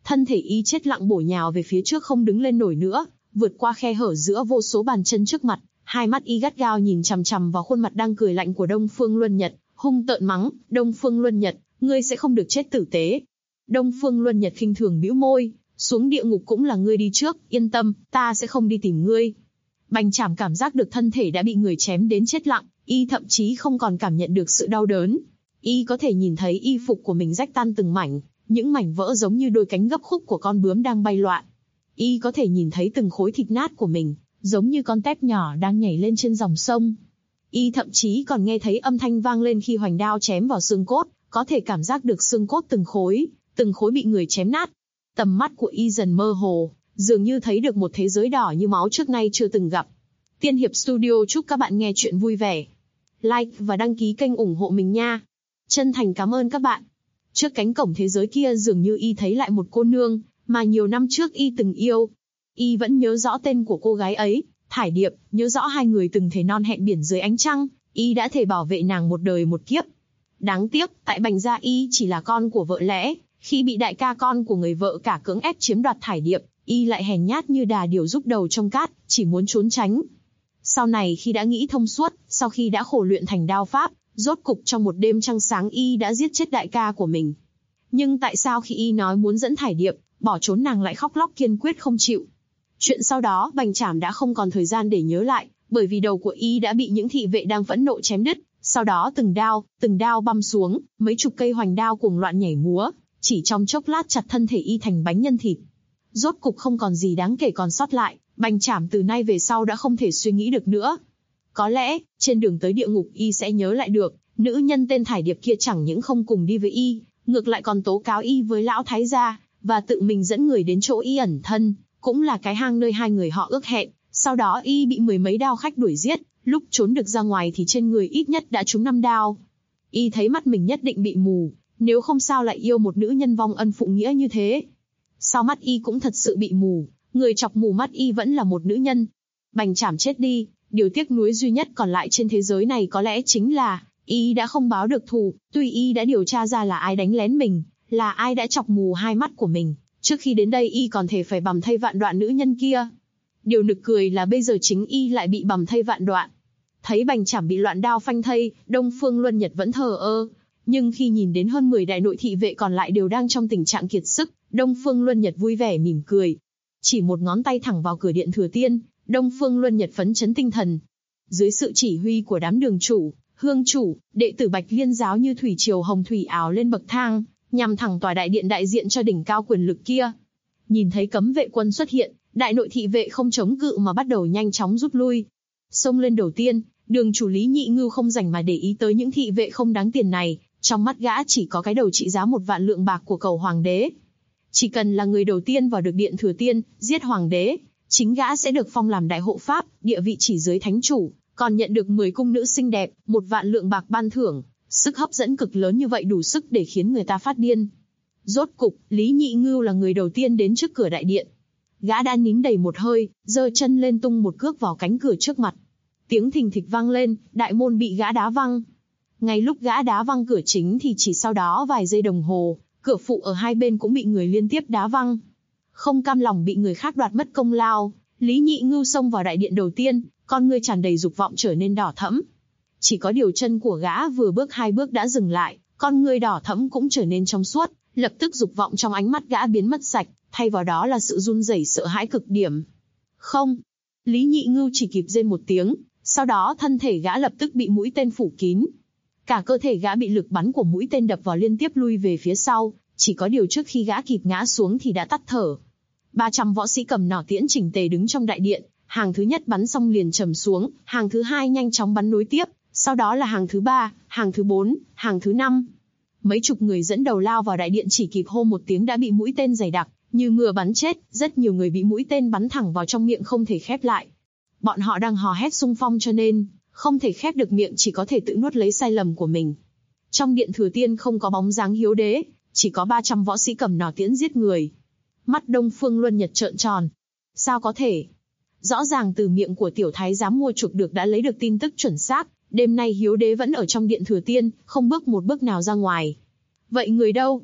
Thân thể y chết lặng bổ nhào về phía trước không đứng lên nổi nữa, vượt qua khe hở giữa vô số bàn chân trước mặt, hai mắt y gắt gao nhìn chằm chằm vào khuôn mặt đang cười lạnh của Đông Phương Luân Nhật, hung tợn mắng, Đông Phương Luân Nhật, ngươi sẽ không được chết tử tế. Đông Phương Luân Nhật khinh thường bĩu môi, xuống địa ngục cũng là ngươi đi trước, yên tâm, ta sẽ không đi tìm ngươi. Bành Trảm cảm giác được thân thể đã bị người chém đến chết lặng, y thậm chí không còn cảm nhận được sự đau đớn. Y có thể nhìn thấy y phục của mình rách tan từng mảnh, những mảnh vỡ giống như đôi cánh gấp khúc của con bướm đang bay loạn. Y có thể nhìn thấy từng khối thịt nát của mình, giống như con tép nhỏ đang nhảy lên trên dòng sông. Y thậm chí còn nghe thấy âm thanh vang lên khi hoành đao chém vào xương cốt, có thể cảm giác được xương cốt từng khối bị người chém nát. Tầm mắt của y dần mơ hồ, dường như thấy được một thế giới đỏ như máu trước nay chưa từng gặp. Tiên Hiệp Studio chúc các bạn nghe chuyện vui vẻ. Like và đăng ký kênh ủng hộ mình nha. Chân thành cảm ơn các bạn. Trước cánh cổng thế giới kia dường như y thấy lại một cô nương, mà nhiều năm trước y từng yêu. Y vẫn nhớ rõ tên của cô gái ấy, Thải Điệp, nhớ rõ hai người từng thề non hẹn biển dưới ánh trăng, y đã thề bảo vệ nàng một đời một kiếp. Đáng tiếc, tại Bành gia y chỉ là con của vợ lẽ, khi bị đại ca con của người vợ cả cưỡng ép chiếm đoạt Thải Điệp, y lại hèn nhát như đà điểu rúc đầu trong cát, chỉ muốn trốn tránh. Sau này khi đã nghĩ thông suốt, sau khi đã khổ luyện thành đao pháp, rốt cục trong một đêm trăng sáng y đã giết chết đại ca của mình. Nhưng tại sao khi y nói muốn dẫn Thải Điệp, bỏ trốn nàng lại khóc lóc kiên quyết không chịu? Chuyện sau đó Bành Trảm đã không còn thời gian để nhớ lại, bởi vì đầu của y đã bị những thị vệ đang phẫn nộ chém đứt, sau đó từng đao băm xuống, mấy chục cây hoành đao cùng loạn nhảy múa, chỉ trong chốc lát chặt thân thể y thành bánh nhân thịt. Rốt cục không còn gì đáng kể còn sót lại, Bành Trảm từ nay về sau đã không thể suy nghĩ được nữa. Có lẽ, trên đường tới địa ngục y sẽ nhớ lại được, nữ nhân tên Thải Điệp kia chẳng những không cùng đi với y, ngược lại còn tố cáo y với lão thái gia, và tự mình dẫn người đến chỗ y ẩn thân, cũng là cái hang nơi hai người họ ước hẹn. Sau đó y bị mười mấy đao khách đuổi giết, lúc trốn được ra ngoài thì trên người ít nhất đã trúng 5 đao. Y thấy mắt mình nhất định bị mù, nếu không sao lại yêu một nữ nhân vong ân phụ nghĩa như thế. Sao mắt y cũng thật sự bị mù, người chọc mù mắt y vẫn là một nữ nhân. Bành Trảm chết đi, điều tiếc nuối duy nhất còn lại trên thế giới này có lẽ chính là y đã không báo được thù. Tuy y đã điều tra ra là ai đánh lén mình, là ai đã chọc mù hai mắt của mình, trước khi đến đây y còn thể phải bầm thây vạn đoạn nữ nhân kia. Điều nực cười là bây giờ chính y lại bị bầm thây vạn đoạn. Thấy Bành Trảm bị loạn đao phanh thây, Đông Phương Luân Nhật vẫn thờ ơ. Nhưng khi nhìn đến hơn 10 đại nội thị vệ còn lại đều đang trong tình trạng kiệt sức, Đông Phương Luân Nhật vui vẻ mỉm cười. Chỉ một ngón tay thẳng vào cửa điện Thừa Tiên, Đông Phương Luân Nhật phấn chấn tinh thần. Dưới sự chỉ huy của đám đường chủ, hương chủ, đệ tử Bạch Liên giáo như thủy triều hồng thủy ảo lên bậc thang, nhằm thẳng tòa đại điện đại diện cho đỉnh cao quyền lực kia. Nhìn thấy cấm vệ quân xuất hiện, đại nội thị vệ không chống cự mà bắt đầu nhanh chóng rút lui. Xông lên đầu tiên, đường chủ Lý Nhị Ngưu không rảnh mà để ý tới những thị vệ không đáng tiền này, trong mắt gã chỉ có cái đầu trị giá 1 vạn lượng bạc của cầu hoàng đế. Chỉ cần là người đầu tiên vào được điện Thừa Tiên, giết hoàng đế, chính gã sẽ được phong làm đại hộ pháp, địa vị chỉ dưới thánh chủ, còn nhận được 10 cung nữ xinh đẹp, 1 vạn lượng bạc ban thưởng. Sức hấp dẫn cực lớn như vậy đủ sức để khiến người ta phát điên. Rốt cục, Lý Nhị Ngưu là người đầu tiên đến trước cửa đại điện. Gã đã nín đầy một hơi, giơ chân lên tung một cước vào cánh cửa trước mặt. Tiếng thình thịch vang lên, đại môn bị gã đá văng. Ngay lúc gã đá văng cửa chính thì chỉ sau đó vài giây đồng hồ, cửa phụ ở hai bên cũng bị người liên tiếp đá văng. Không cam lòng bị người khác đoạt mất công lao, Lý Nhị Ngưu xông vào đại điện đầu tiên, con ngươi tràn đầy dục vọng trở nên đỏ thẫm. Chỉ có điều chân của gã vừa bước 2 bước đã dừng lại, con ngươi đỏ thẫm cũng trở nên trong suốt, lập tức dục vọng trong ánh mắt gã biến mất sạch, thay vào đó là sự run rẩy sợ hãi cực điểm. Không! Lý Nhị Ngưu chỉ kịp rên một tiếng, sau đó thân thể gã lập tức bị mũi tên phủ kín. Cả cơ thể gã bị lực bắn của mũi tên đập vào liên tiếp lui về phía sau, chỉ có điều trước khi gã kịp ngã xuống thì đã tắt thở. 300 võ sĩ cầm nỏ tiễn chỉnh tề đứng trong đại điện, hàng thứ nhất bắn xong liền trầm xuống, hàng thứ hai nhanh chóng bắn nối tiếp, sau đó là hàng thứ 3, hàng thứ 4, hàng thứ 5. Mấy chục người dẫn đầu lao vào đại điện chỉ kịp hô một tiếng đã bị mũi tên dày đặc, như mưa bắn chết, rất nhiều người bị mũi tên bắn thẳng vào trong miệng không thể khép lại. Bọn họ đang hò hét xung phong cho nên không thể khép được miệng, chỉ có thể tự nuốt lấy sai lầm của mình. Trong điện Thừa Tiên không có bóng dáng hiếu đế, chỉ có 300 võ sĩ cầm nỏ tiễn giết người. Mắt Đông Phương Luân Nhật trợn tròn. Sao có thể? Rõ ràng từ miệng của tiểu thái giám mua chuộc được đã lấy được tin tức chuẩn xác, đêm nay hiếu đế vẫn ở trong điện Thừa Tiên, không bước một bước nào ra ngoài. Vậy người đâu?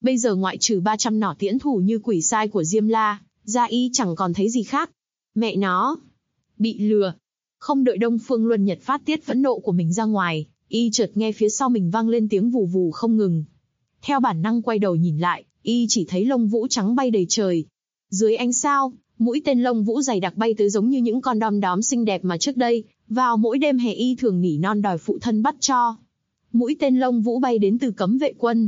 Bây giờ ngoại trừ 300 nỏ tiễn thủ như quỷ sai của Diêm La, ra y chẳng còn thấy gì khác. Mẹ nó! Bị lừa! Không đợi Đông Phương Luân Nhật phát tiết phẫn nộ của mình ra ngoài, y chợt nghe phía sau mình vang lên tiếng vù vù không ngừng. Theo bản năng quay đầu nhìn lại, y chỉ thấy lông vũ trắng bay đầy trời. Dưới ánh sao, mũi tên lông vũ dày đặc bay tới giống như những con đom đóm xinh đẹp mà trước đây, vào mỗi đêm hè y thường nỉ non đòi phụ thân bắt cho. Mũi tên lông vũ bay đến từ Cấm Vệ Quân.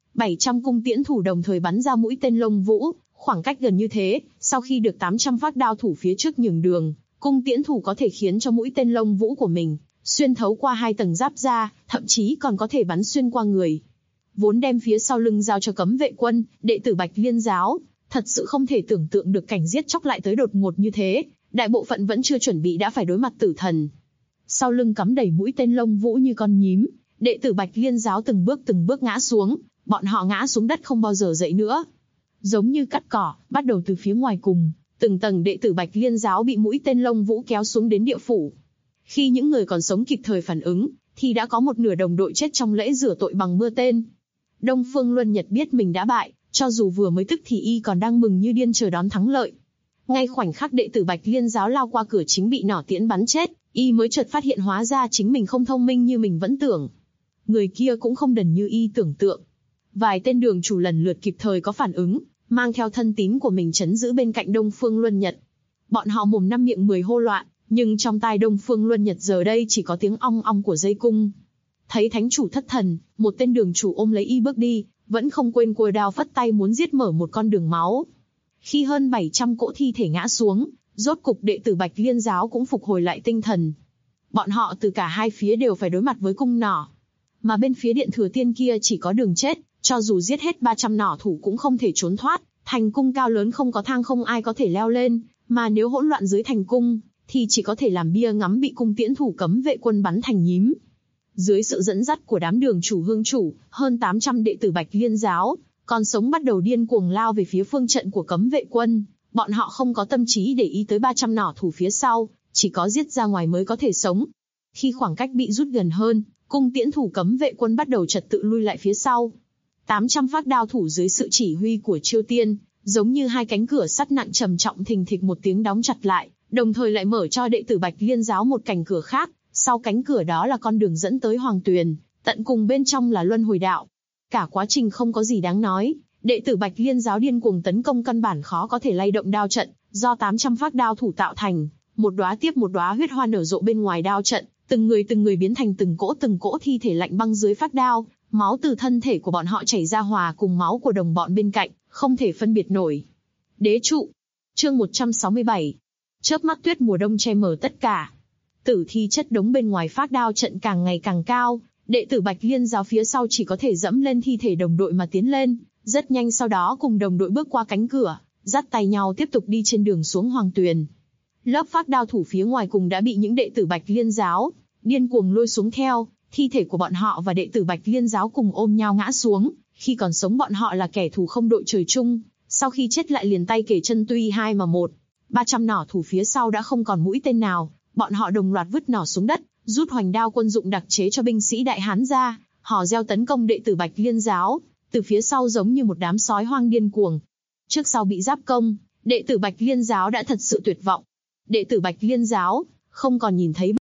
700 cung tiễn thủ đồng thời bắn ra mũi tên lông vũ, khoảng cách gần như thế, sau khi được 800 phác đao thủ phía trước nhường đường, cung tiễn thủ có thể khiến cho mũi tên lông vũ của mình xuyên thấu qua 2 tầng giáp da, thậm chí còn có thể bắn xuyên qua người. Vốn đem phía sau lưng giao cho Cấm Vệ Quân, đệ tử Bạch Liên giáo, thật sự không thể tưởng tượng được cảnh giết chóc lại tới đột ngột như thế, đại bộ phận vẫn chưa chuẩn bị đã phải đối mặt tử thần. Sau lưng cắm đầy mũi tên lông vũ như con nhím, đệ tử Bạch Liên giáo từng bước ngã xuống, bọn họ ngã xuống đất không bao giờ dậy nữa. Giống như cắt cỏ, bắt đầu từ phía ngoài cùng, từng tầng đệ tử Bạch Liên giáo bị mũi tên lông vũ kéo xuống đến địa phủ. Khi những người còn sống kịp thời phản ứng, thì đã có một nửa đồng đội chết trong lễ rửa tội bằng mưa tên. Đông Phương Luân Nhật biết mình đã bại, cho dù vừa mới tức thì y còn đang mừng như điên chờ đón thắng lợi. Ngay khoảnh khắc đệ tử Bạch Liên giáo lao qua cửa chính bị nỏ tiễn bắn chết, y mới chợt phát hiện hóa ra chính mình không thông minh như mình vẫn tưởng. Người kia cũng không đần như y tưởng tượng. Vài tên đường chủ lần lượt kịp thời có phản ứng, mang theo thân tín của mình trấn giữ bên cạnh Đông Phương Luân Nhật. Bọn họ mồm năm miệng 10 hô loạn, nhưng trong tai Đông Phương Luân Nhật giờ đây chỉ có tiếng ong ong của dây cung. Thấy thánh chủ thất thần, một tên đường chủ ôm lấy y bước đi, vẫn không quên cua đao phất tay muốn giết mở một con đường máu. Khi hơn 700 cỗ thi thể ngã xuống, rốt cục đệ tử Bạch Liên giáo cũng phục hồi lại tinh thần. Bọn họ từ cả hai phía đều phải đối mặt với cung nỏ. Mà bên phía Điện Thừa Tiên kia chỉ có đường chết, cho dù giết hết 300 nỏ thủ cũng không thể trốn thoát, thành cung cao lớn không có thang không ai có thể leo lên, mà nếu hỗn loạn dưới thành cung, thì chỉ có thể làm bia ngắm bị cung tiễn thủ Cấm Vệ Quân bắn thành nhím. Dưới sự dẫn dắt của đám đường chủ hương chủ, hơn 800 đệ tử Bạch Liên giáo, còn sống bắt đầu điên cuồng lao về phía phương trận của Cấm Vệ Quân, bọn họ không có tâm trí để ý tới 300 nỏ thủ phía sau, chỉ có giết ra ngoài mới có thể sống. Khi khoảng cách bị rút gần hơn, cung tiễn thủ Cấm Vệ Quân bắt đầu trật tự lui lại phía sau. 800 phác đao thủ dưới sự chỉ huy của Chiêu Tiên, giống như hai cánh cửa sắt nặng trầm trọng thình thịch một tiếng đóng chặt lại, đồng thời lại mở cho đệ tử Bạch Liên giáo một cánh cửa khác, sau cánh cửa đó là con đường dẫn tới Hoàng Tuyền, tận cùng bên trong là Luân Hồi Đạo. Cả quá trình không có gì đáng nói, đệ tử Bạch Liên giáo điên cuồng tấn công căn bản khó có thể lay động đao trận, do 800 phác đao thủ tạo thành, một đóa tiếp một đóa huyết hoa nở rộ bên ngoài đao trận, từng người biến thành từng cỗ thi thể lạnh băng dưới phác đao, máu từ thân thể của bọn họ chảy ra hòa cùng máu của đồng bọn bên cạnh, không thể phân biệt nổi. Đế trụ. Chương 167. Chớp mắt tuyết mùa đông che mờ tất cả. Tử thi chất đống bên ngoài phác đao trận càng ngày càng cao, đệ tử Bạch Liên giáo phía sau chỉ có thể dẫm lên thi thể đồng đội mà tiến lên, rất nhanh sau đó cùng đồng đội bước qua cánh cửa, dắt tay nhau tiếp tục đi trên đường xuống Hoàng Tuyền. Lớp phác đao thủ phía ngoài cùng đã bị những đệ tử Bạch Liên giáo điên cuồng lôi xuống theo, thi thể của bọn họ và đệ tử Bạch Liên giáo cùng ôm nhau ngã xuống, khi còn sống bọn họ là kẻ thù không đội trời chung, sau khi chết lại liền tay kề chân tuy hai mà một. 300 nỏ thủ phía sau đã không còn mũi tên nào, bọn họ đồng loạt vứt nỏ xuống đất, rút hoành đao quân dụng đặc chế cho binh sĩ Đại Hán ra, hò reo tấn công đệ tử Bạch Liên giáo, từ phía sau giống như một đám sói hoang điên cuồng. Trước sau bị giáp công, đệ tử Bạch Liên giáo đã thật sự tuyệt vọng. Đệ tử Bạch Liên giáo không còn nhìn thấy.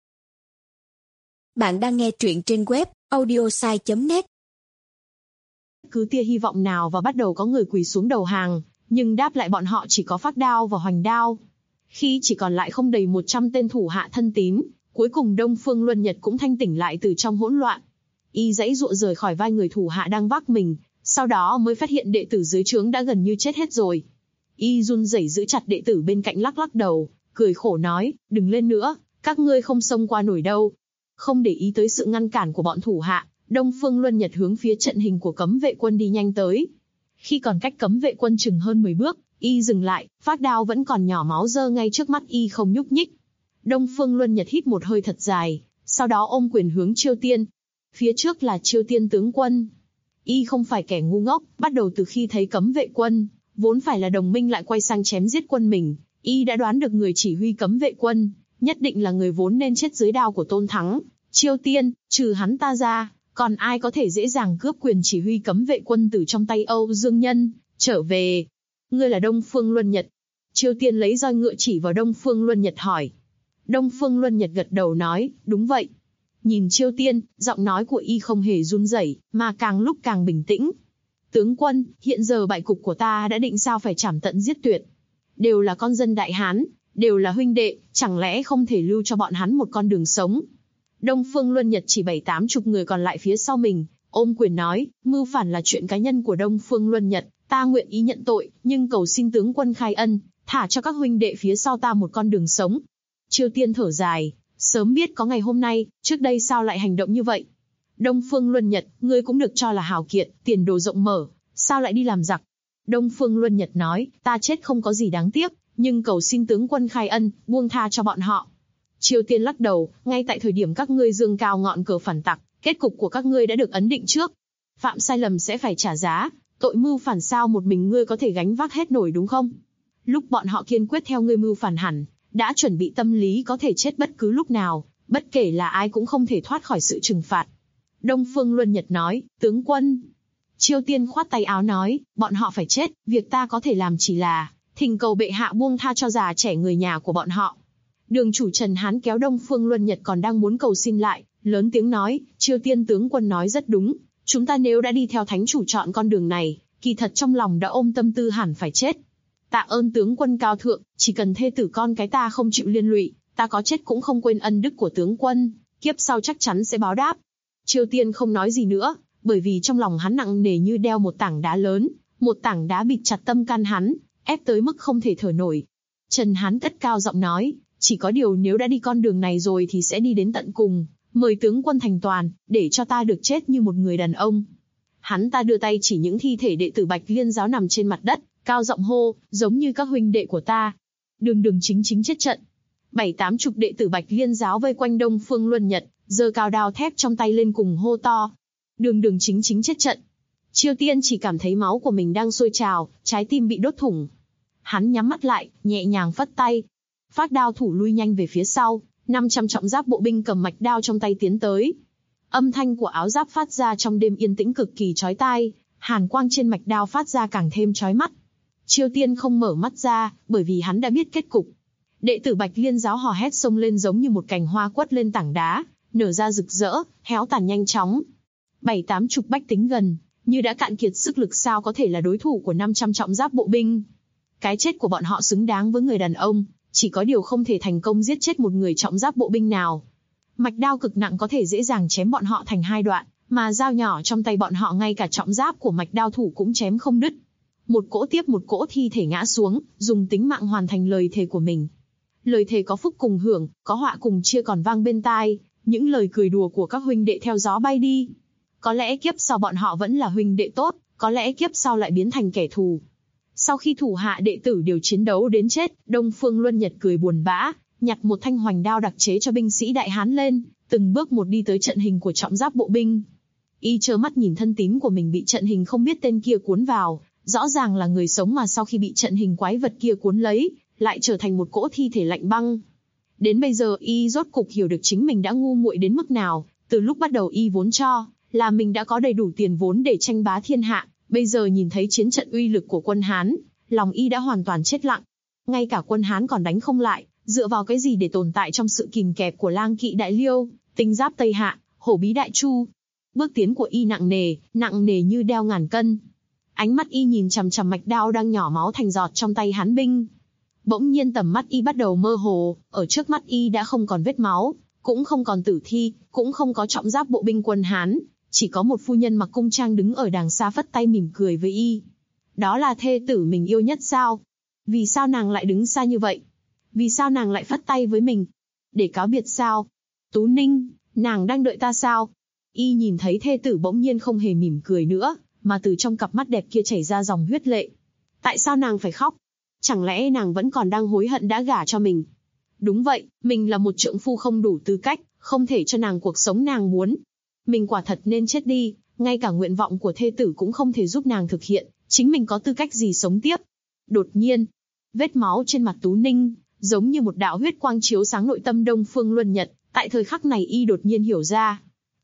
Bạn đang nghe truyện trên web audiosai.net. Cứ tia hy vọng nào và bắt đầu có người quỳ xuống đầu hàng, nhưng đáp lại bọn họ chỉ có phác đao và hoành đao. Khi chỉ còn lại không đầy 100 tên thủ hạ thân tín, cuối cùng Đông Phương Luân Nhật cũng thanh tỉnh lại từ trong hỗn loạn. Y giãy giụa rời khỏi vai người thủ hạ đang vác mình, sau đó mới phát hiện đệ tử dưới trướng đã gần như chết hết rồi. Y run rẩy giữ chặt đệ tử bên cạnh lắc lắc đầu, cười khổ nói, đừng lên nữa, các ngươi không xông qua nổi đâu. Không để ý tới sự ngăn cản của bọn thủ hạ, Đông Phương Luân Nhật hướng phía trận hình của Cấm Vệ Quân đi nhanh tới. Khi còn cách Cấm Vệ Quân chừng hơn 10 bước, y dừng lại, phác đao vẫn còn nhỏ máu dơ ngay trước mắt y không nhúc nhích. Đông Phương Luân Nhật hít một hơi thật dài, sau đó ôm quyền hướng Chiêu Tiên. Phía trước là Chiêu Tiên tướng quân. Y không phải kẻ ngu ngốc, bắt đầu từ khi thấy Cấm Vệ Quân, vốn phải là đồng minh lại quay sang chém giết quân mình, y đã đoán được người chỉ huy Cấm Vệ Quân nhất định là người vốn nên chết dưới đao của Tôn Thắng. Chiêu Tiên, trừ hắn ta ra, Còn ai có thể dễ dàng cướp quyền chỉ huy cấm vệ quân từ trong tay Âu Dương Nhân, trở về? Ngươi là Đông Phương Luân Nhật. Chiêu Tiên lấy roi ngựa chỉ vào Đông Phương Luân Nhật hỏi. Đông Phương Luân Nhật gật đầu nói, đúng vậy. Nhìn Chiêu Tiên, giọng nói của y không hề run rẩy, mà càng lúc càng bình tĩnh. Tướng quân, hiện giờ bại cục của ta đã định sao phải trảm tận giết tuyệt. Đều là con dân Đại Hán, đều là huynh đệ, chẳng lẽ không thể lưu cho bọn hắn một con đường sống? Đông Phương Luân Nhật chỉ 70-80 người còn lại phía sau mình, ôm quyền nói, mưu phản là chuyện cá nhân của Đông Phương Luân Nhật, ta nguyện ý nhận tội, nhưng cầu xin tướng quân khai ân, thả cho các huynh đệ phía sau ta một con đường sống. Chiêu Tiên thở dài, sớm biết có ngày hôm nay, trước đây sao lại hành động như vậy? Đông Phương Luân Nhật, ngươi cũng được cho là hào kiệt, tiền đồ rộng mở, sao lại đi làm giặc? Đông Phương Luân Nhật nói, ta chết không có gì đáng tiếc, nhưng cầu xin tướng quân khai ân, buông tha cho bọn họ. Chiêu Tiên lắc đầu, ngay tại thời điểm các ngươi giương cao ngọn cờ phản tặc, kết cục của các ngươi đã được ấn định trước. Phạm sai lầm sẽ phải trả giá, tội mưu phản sao một mình ngươi có thể gánh vác hết nổi đúng không? Lúc bọn họ kiên quyết theo ngươi mưu phản hẳn, đã chuẩn bị tâm lý có thể chết bất cứ lúc nào, bất kể là ai cũng không thể thoát khỏi sự trừng phạt. Đông Phương Luân Nhật nói, tướng quân. Chiêu Tiên khoát tay áo nói, bọn họ phải chết, việc ta có thể làm chỉ là thỉnh cầu bệ hạ buông tha cho già trẻ người nhà của bọn họ. Đường chủ Trần Hán kéo Đông Phương Luân Nhật còn đang muốn cầu xin lại, lớn tiếng nói, Chiêu Tiên tướng quân nói rất đúng, chúng ta nếu đã đi theo thánh chủ chọn con đường này, kỳ thật trong lòng đã ôm tâm tư hẳn phải chết. Tạ ơn tướng quân cao thượng, chỉ cần thê tử con cái ta không chịu liên lụy, ta có chết cũng không quên ân đức của tướng quân, kiếp sau chắc chắn sẽ báo đáp. Chiêu Tiên không nói gì nữa, bởi vì trong lòng hắn nặng nề như đeo một tảng đá lớn, một tảng đá bịt chặt tâm can hắn, ép tới mức không thể thở nổi. Trần Hán cất cao giọng nói, chỉ có điều nếu đã đi con đường này rồi thì sẽ đi đến tận cùng, mời tướng quân thành toàn, để cho ta được chết như một người đàn ông. Hắn ta đưa tay chỉ những thi thể đệ tử Bạch Liên giáo nằm trên mặt đất, cao giọng hô, giống như các huynh đệ của ta. Đường chính chết trận. 70-80 đệ tử Bạch Liên giáo vây quanh Đông Phương Luân Nhật, giơ cao đao thép trong tay lên cùng hô to. Đường chính chết trận. Chiêu Tiên chỉ cảm thấy máu của mình đang sôi trào, trái tim bị đốt thủng. Hắn nhắm mắt lại, nhẹ nhàng phất tay. Phác đao thủ lui nhanh về phía sau, 500 trọng giáp bộ binh cầm mạch đao trong tay tiến tới. Âm thanh của áo giáp phát ra trong đêm yên tĩnh cực kỳ chói tai, hàn quang trên mạch đao phát ra càng thêm chói mắt. Chiêu Tiên không mở mắt ra, bởi vì hắn đã biết kết cục. Đệ tử Bạch Liên giáo hò hét xông lên giống như một cành hoa quất lên tảng đá, nở ra rực rỡ, héo tàn nhanh chóng. 70-80 bách tính gần, như đã cạn kiệt sức lực sao có thể là đối thủ của 500 trọng giáp bộ binh. Cái chết của bọn họ xứng đáng với người đàn ông, chỉ có điều không thể thành công giết chết một người trọng giáp bộ binh nào. Mạch đao cực nặng có thể dễ dàng chém bọn họ thành hai đoạn, mà dao nhỏ trong tay bọn họ ngay cả trọng giáp của mạch đao thủ cũng chém không đứt. Một cỗ tiếp một cỗ thi thể ngã xuống, dùng tính mạng hoàn thành lời thề của mình. Lời thề có phúc cùng hưởng, có họa cùng chia còn vang bên tai, những lời cười đùa của các huynh đệ theo gió bay đi. Có lẽ kiếp sau bọn họ vẫn là huynh đệ tốt, có lẽ kiếp sau lại biến thành kẻ thù. Sau khi thủ hạ đệ tử đều chiến đấu đến chết, Đông Phương Luân Nhật cười buồn bã, nhặt một thanh hoành đao đặc chế cho binh sĩ Đại Hán lên, từng bước một đi tới trận hình của trọng giáp bộ binh. Y trơ mắt nhìn thân tín của mình bị trận hình không biết tên kia cuốn vào, rõ ràng là người sống mà sau khi bị trận hình quái vật kia cuốn lấy, lại trở thành một cỗ thi thể lạnh băng. Đến bây giờ Y rốt cục hiểu được chính mình đã ngu muội đến mức nào, từ lúc bắt đầu Y vốn cho là mình đã có đầy đủ tiền vốn để tranh bá thiên hạ, bây giờ nhìn thấy chiến trận uy lực của quân Hán, lòng Y đã hoàn toàn chết lặng. Ngay cả quân Hán còn đánh không lại, dựa vào cái gì để tồn tại trong sự kìm kẹp của Lang Kỵ Đại Liêu, Tinh Giáp Tây Hạ, Hổ Bí Đại Chu. Bước tiến của Y nặng nề như đeo ngàn cân. Ánh mắt Y nhìn chằm chằm mạch đao đang nhỏ máu thành giọt trong tay Hán binh. Bỗng nhiên tầm mắt Y bắt đầu mơ hồ, ở trước mắt Y đã không còn vết máu, cũng không còn tử thi, cũng không có trọng giáp bộ binh quân Hán, chỉ có một phu nhân mặc cung trang đứng ở đàng xa phất tay mỉm cười với Y. Đó là thê tử mình yêu nhất sao? Vì sao nàng lại đứng xa như vậy? Vì sao nàng lại phất tay với mình? Để cáo biệt sao? Tú Ninh, nàng đang đợi ta sao? Y nhìn thấy thê tử bỗng nhiên không hề mỉm cười nữa, mà từ trong cặp mắt đẹp kia chảy ra dòng huyết lệ. Tại sao nàng phải khóc? Chẳng lẽ nàng vẫn còn đang hối hận đã gả cho mình? Đúng vậy, mình là một trượng phu không đủ tư cách, không thể cho nàng cuộc sống nàng muốn. Mình quả thật nên chết đi, ngay cả nguyện vọng của thê tử cũng không thể giúp nàng thực hiện, chính mình có tư cách gì sống tiếp? Đột nhiên, vết máu trên mặt Tú Ninh, giống như một đạo huyết quang chiếu sáng nội tâm Đông Phương Luân Nhật, tại thời khắc này Y đột nhiên hiểu ra.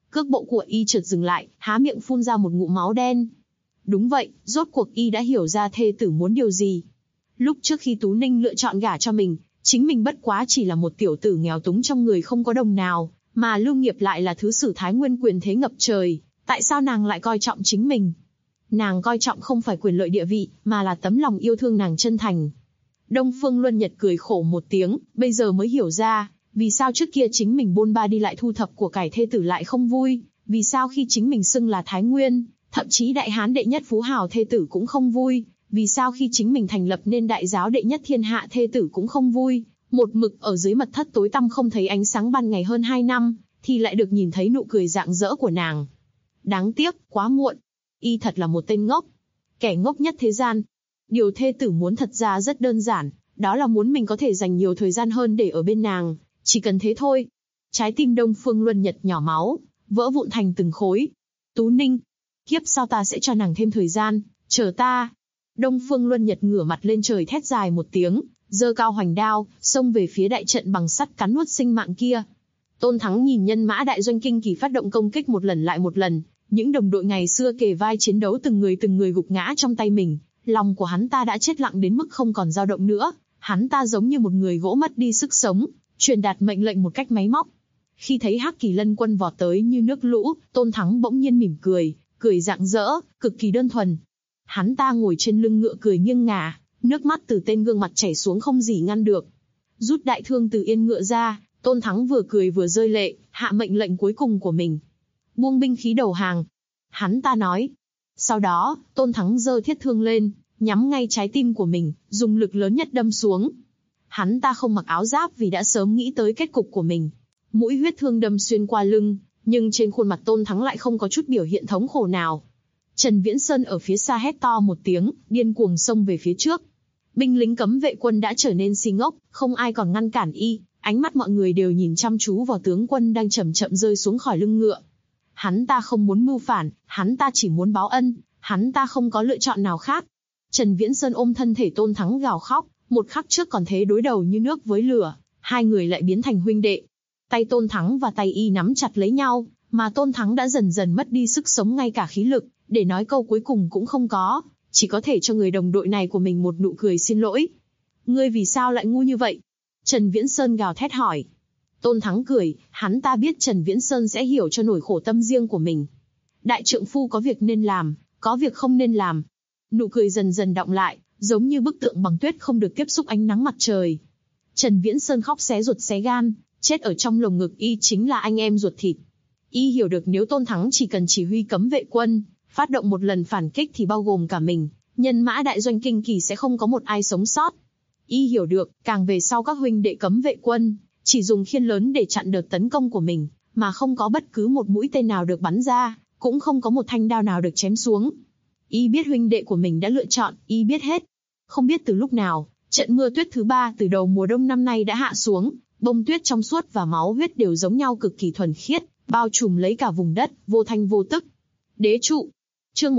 Cước bộ của y chợt dừng lại, há miệng phun ra một ngụm máu đen. Đúng vậy, rốt cuộc y đã hiểu ra thê tử muốn điều gì. Lúc trước khi Tú Ninh lựa chọn gả cho mình, chính mình bất quá chỉ là một tiểu tử nghèo túng trong người không có đồng nào, mà Lưu Nghiệp lại là thứ sử Thái Nguyên quyền thế ngập trời, tại sao nàng lại coi trọng chính mình? Nàng coi trọng không phải quyền lợi địa vị, mà là tấm lòng yêu thương nàng chân thành. Đông Phương Luân Nhật cười khổ một tiếng, bây giờ mới hiểu ra, vì sao trước kia chính mình bôn ba đi lại thu thập của cải thê tử lại không vui, vì sao khi chính mình xưng là Thái Nguyên, thậm chí đại hán đệ nhất phú hào thê tử cũng không vui, vì sao khi chính mình thành lập nên đại giáo đệ nhất thiên hạ thê tử cũng không vui, một mực ở dưới mật thất tối tăm không thấy ánh sáng ban ngày hơn 2 năm, thì lại được nhìn thấy nụ cười rạng rỡ của nàng. Đáng tiếc, quá muộn. Y thật là một tên ngốc. Kẻ ngốc nhất thế gian. Điều thê tử muốn thật ra rất đơn giản, đó là muốn mình có thể dành nhiều thời gian hơn để ở bên nàng, chỉ cần thế thôi. Trái tim Đông Phương Luân Nhật nhỏ máu, vỡ vụn thành từng khối. Tú Ninh, kiếp sau ta sẽ cho nàng thêm thời gian, chờ ta. Đông Phương Luân Nhật ngửa mặt lên trời thét dài một tiếng, giơ cao hoành đao, xông về phía đại trận bằng sắt cắn nuốt sinh mạng kia. Tôn Thắng nhìn nhân mã đại doanh kinh kỳ phát động công kích một lần lại một lần, những đồng đội ngày xưa kề vai chiến đấu từng người gục ngã trong tay mình, lòng của hắn ta đã chết lặng đến mức không còn dao động nữa, hắn ta giống như một người gỗ mất đi sức sống, truyền đạt mệnh lệnh một cách máy móc. Khi thấy Hắc Kỳ Lân quân vọt tới như nước lũ, Tôn Thắng bỗng nhiên mỉm cười, cười rạng rỡ, cực kỳ đơn thuần. Hắn ta ngồi trên lưng ngựa cười nghiêng ngả, nước mắt từ tên gương mặt chảy xuống không gì ngăn được. Rút đại thương từ yên ngựa ra, Tôn Thắng vừa cười vừa rơi lệ, hạ mệnh lệnh cuối cùng của mình. Buông binh khí đầu hàng. Hắn ta nói. Sau đó, Tôn Thắng giơ thiết thương lên, nhắm ngay trái tim của mình, dùng lực lớn nhất đâm xuống. Hắn ta không mặc áo giáp vì đã sớm nghĩ tới kết cục của mình. Mũi huyết thương đâm xuyên qua lưng, nhưng trên khuôn mặt Tôn Thắng lại không có chút biểu hiện thống khổ nào. Trần Viễn Sơn ở phía xa hét to một tiếng, điên cuồng xông về phía trước. Binh lính cấm vệ quân đã trở nên si ngốc, không ai còn ngăn cản y, ánh mắt mọi người đều nhìn chăm chú vào tướng quân đang chậm chậm rơi xuống khỏi lưng ngựa. Hắn ta không muốn mưu phản, hắn ta chỉ muốn báo ân, hắn ta không có lựa chọn nào khác. Trần Viễn Sơn ôm thân thể Tôn Thắng gào khóc, một khắc trước còn thế đối đầu như nước với lửa, hai người lại biến thành huynh đệ. Tay Tôn Thắng và tay y nắm chặt lấy nhau, mà Tôn Thắng đã dần dần mất đi sức sống ngay cả khí lực, để nói câu cuối cùng cũng không có, chỉ có thể cho người đồng đội này của mình một nụ cười xin lỗi. Ngươi vì sao lại ngu như vậy? Trần Viễn Sơn gào thét hỏi. Tôn Thắng cười, hắn ta biết Trần Viễn Sơn sẽ hiểu cho nỗi khổ tâm riêng của mình. Đại trượng phu có việc nên làm, có việc không nên làm. Nụ cười dần dần đọng lại, giống như bức tượng bằng tuyết không được tiếp xúc ánh nắng mặt trời. Trần Viễn Sơn khóc xé ruột xé gan, chết ở trong lồng ngực y chính là anh em ruột thịt. Y hiểu được nếu Tôn Thắng chỉ cần chỉ huy cấm vệ quân, phát động một lần phản kích thì bao gồm cả mình, nhân mã đại doanh kinh kỳ sẽ không có một ai sống sót. Y hiểu được, càng về sau các huynh đệ cấm vệ quân, chỉ dùng khiên lớn để chặn đợt tấn công của mình, mà không có bất cứ một mũi tên nào được bắn ra, cũng không có một thanh đao nào được chém xuống. Y biết huynh đệ của mình đã lựa chọn, y biết hết. Không biết từ lúc nào, trận mưa tuyết thứ 3 từ đầu mùa đông năm nay đã hạ xuống, bông tuyết trong suốt và máu huyết đều giống nhau cực kỳ thuần khiết, bao trùm lấy cả vùng đất, vô thanh vô tức. Đế trụ. Chương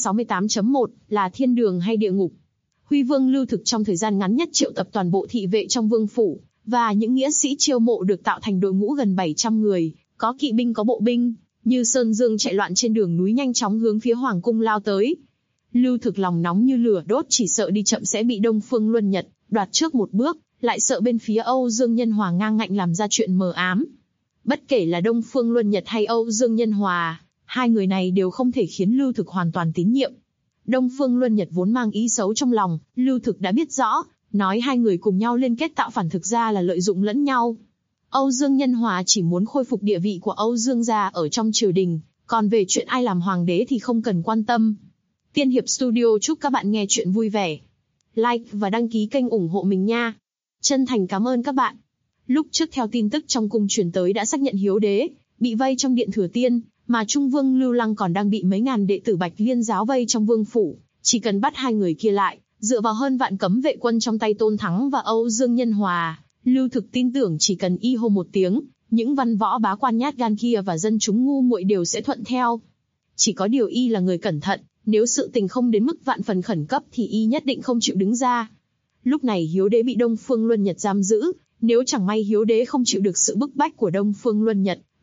168.1 là thiên đường hay địa ngục. Huy Vương Lưu Thực trong thời gian ngắn nhất triệu tập toàn bộ thị vệ trong vương phủ, và những nghĩa sĩ chiêu mộ được tạo thành đội ngũ gần 700 người, có kỵ binh có bộ binh, như sơn dương chạy loạn trên đường núi nhanh chóng hướng phía hoàng cung lao tới. Lưu Thực lòng nóng như lửa đốt, chỉ sợ đi chậm sẽ bị Đông Phương Luân Nhật đoạt trước một bước, lại sợ bên phía Âu Dương Nhân Hòa ngang ngạnh làm ra chuyện mờ ám. Bất kể là Đông Phương Luân Nhật hay Âu Dương Nhân Hòa, hai người này đều không thể khiến Lưu Thực hoàn toàn tín nhiệm. Đông Phương Luân Nhật vốn mang ý xấu trong lòng, Lưu Thực đã biết rõ, nói hai người cùng nhau liên kết tạo phản thực ra là lợi dụng lẫn nhau. Âu Dương Nhân Hòa chỉ muốn khôi phục địa vị của Âu Dương gia ở trong triều đình, còn về chuyện ai làm hoàng đế thì không cần quan tâm. Tiên Hiệp Studio chúc các bạn nghe chuyện vui vẻ. Like và đăng ký kênh ủng hộ mình nha. Chân thành cảm ơn các bạn. Lúc trước theo tin tức trong cung truyền tới đã xác nhận Hiếu Đế bị vây trong điện Thừa Tiên, mà Trung Vương Lưu Lăng còn đang bị mấy ngàn đệ tử Bạch Liên giáo vây trong vương phủ. Chỉ cần bắt hai người kia lại, dựa vào hơn vạn cấm vệ quân trong tay Tôn Thắng và Âu Dương Nhân Hòa, Lưu Thực tin tưởng chỉ cần y hô một tiếng, những văn võ bá quan nhát gan kia và dân chúng ngu muội đều sẽ thuận theo. Chỉ có điều y là người cẩn thận, nếu sự tình không đến mức vạn phần khẩn cấp thì y nhất định không chịu đứng ra. Lúc này Hiếu Đế bị Đông Phương Luân Nhật giam giữ, nếu chẳng may Hiếu Đế không chịu được sự bức bách của Đông Phương Luân Nhật,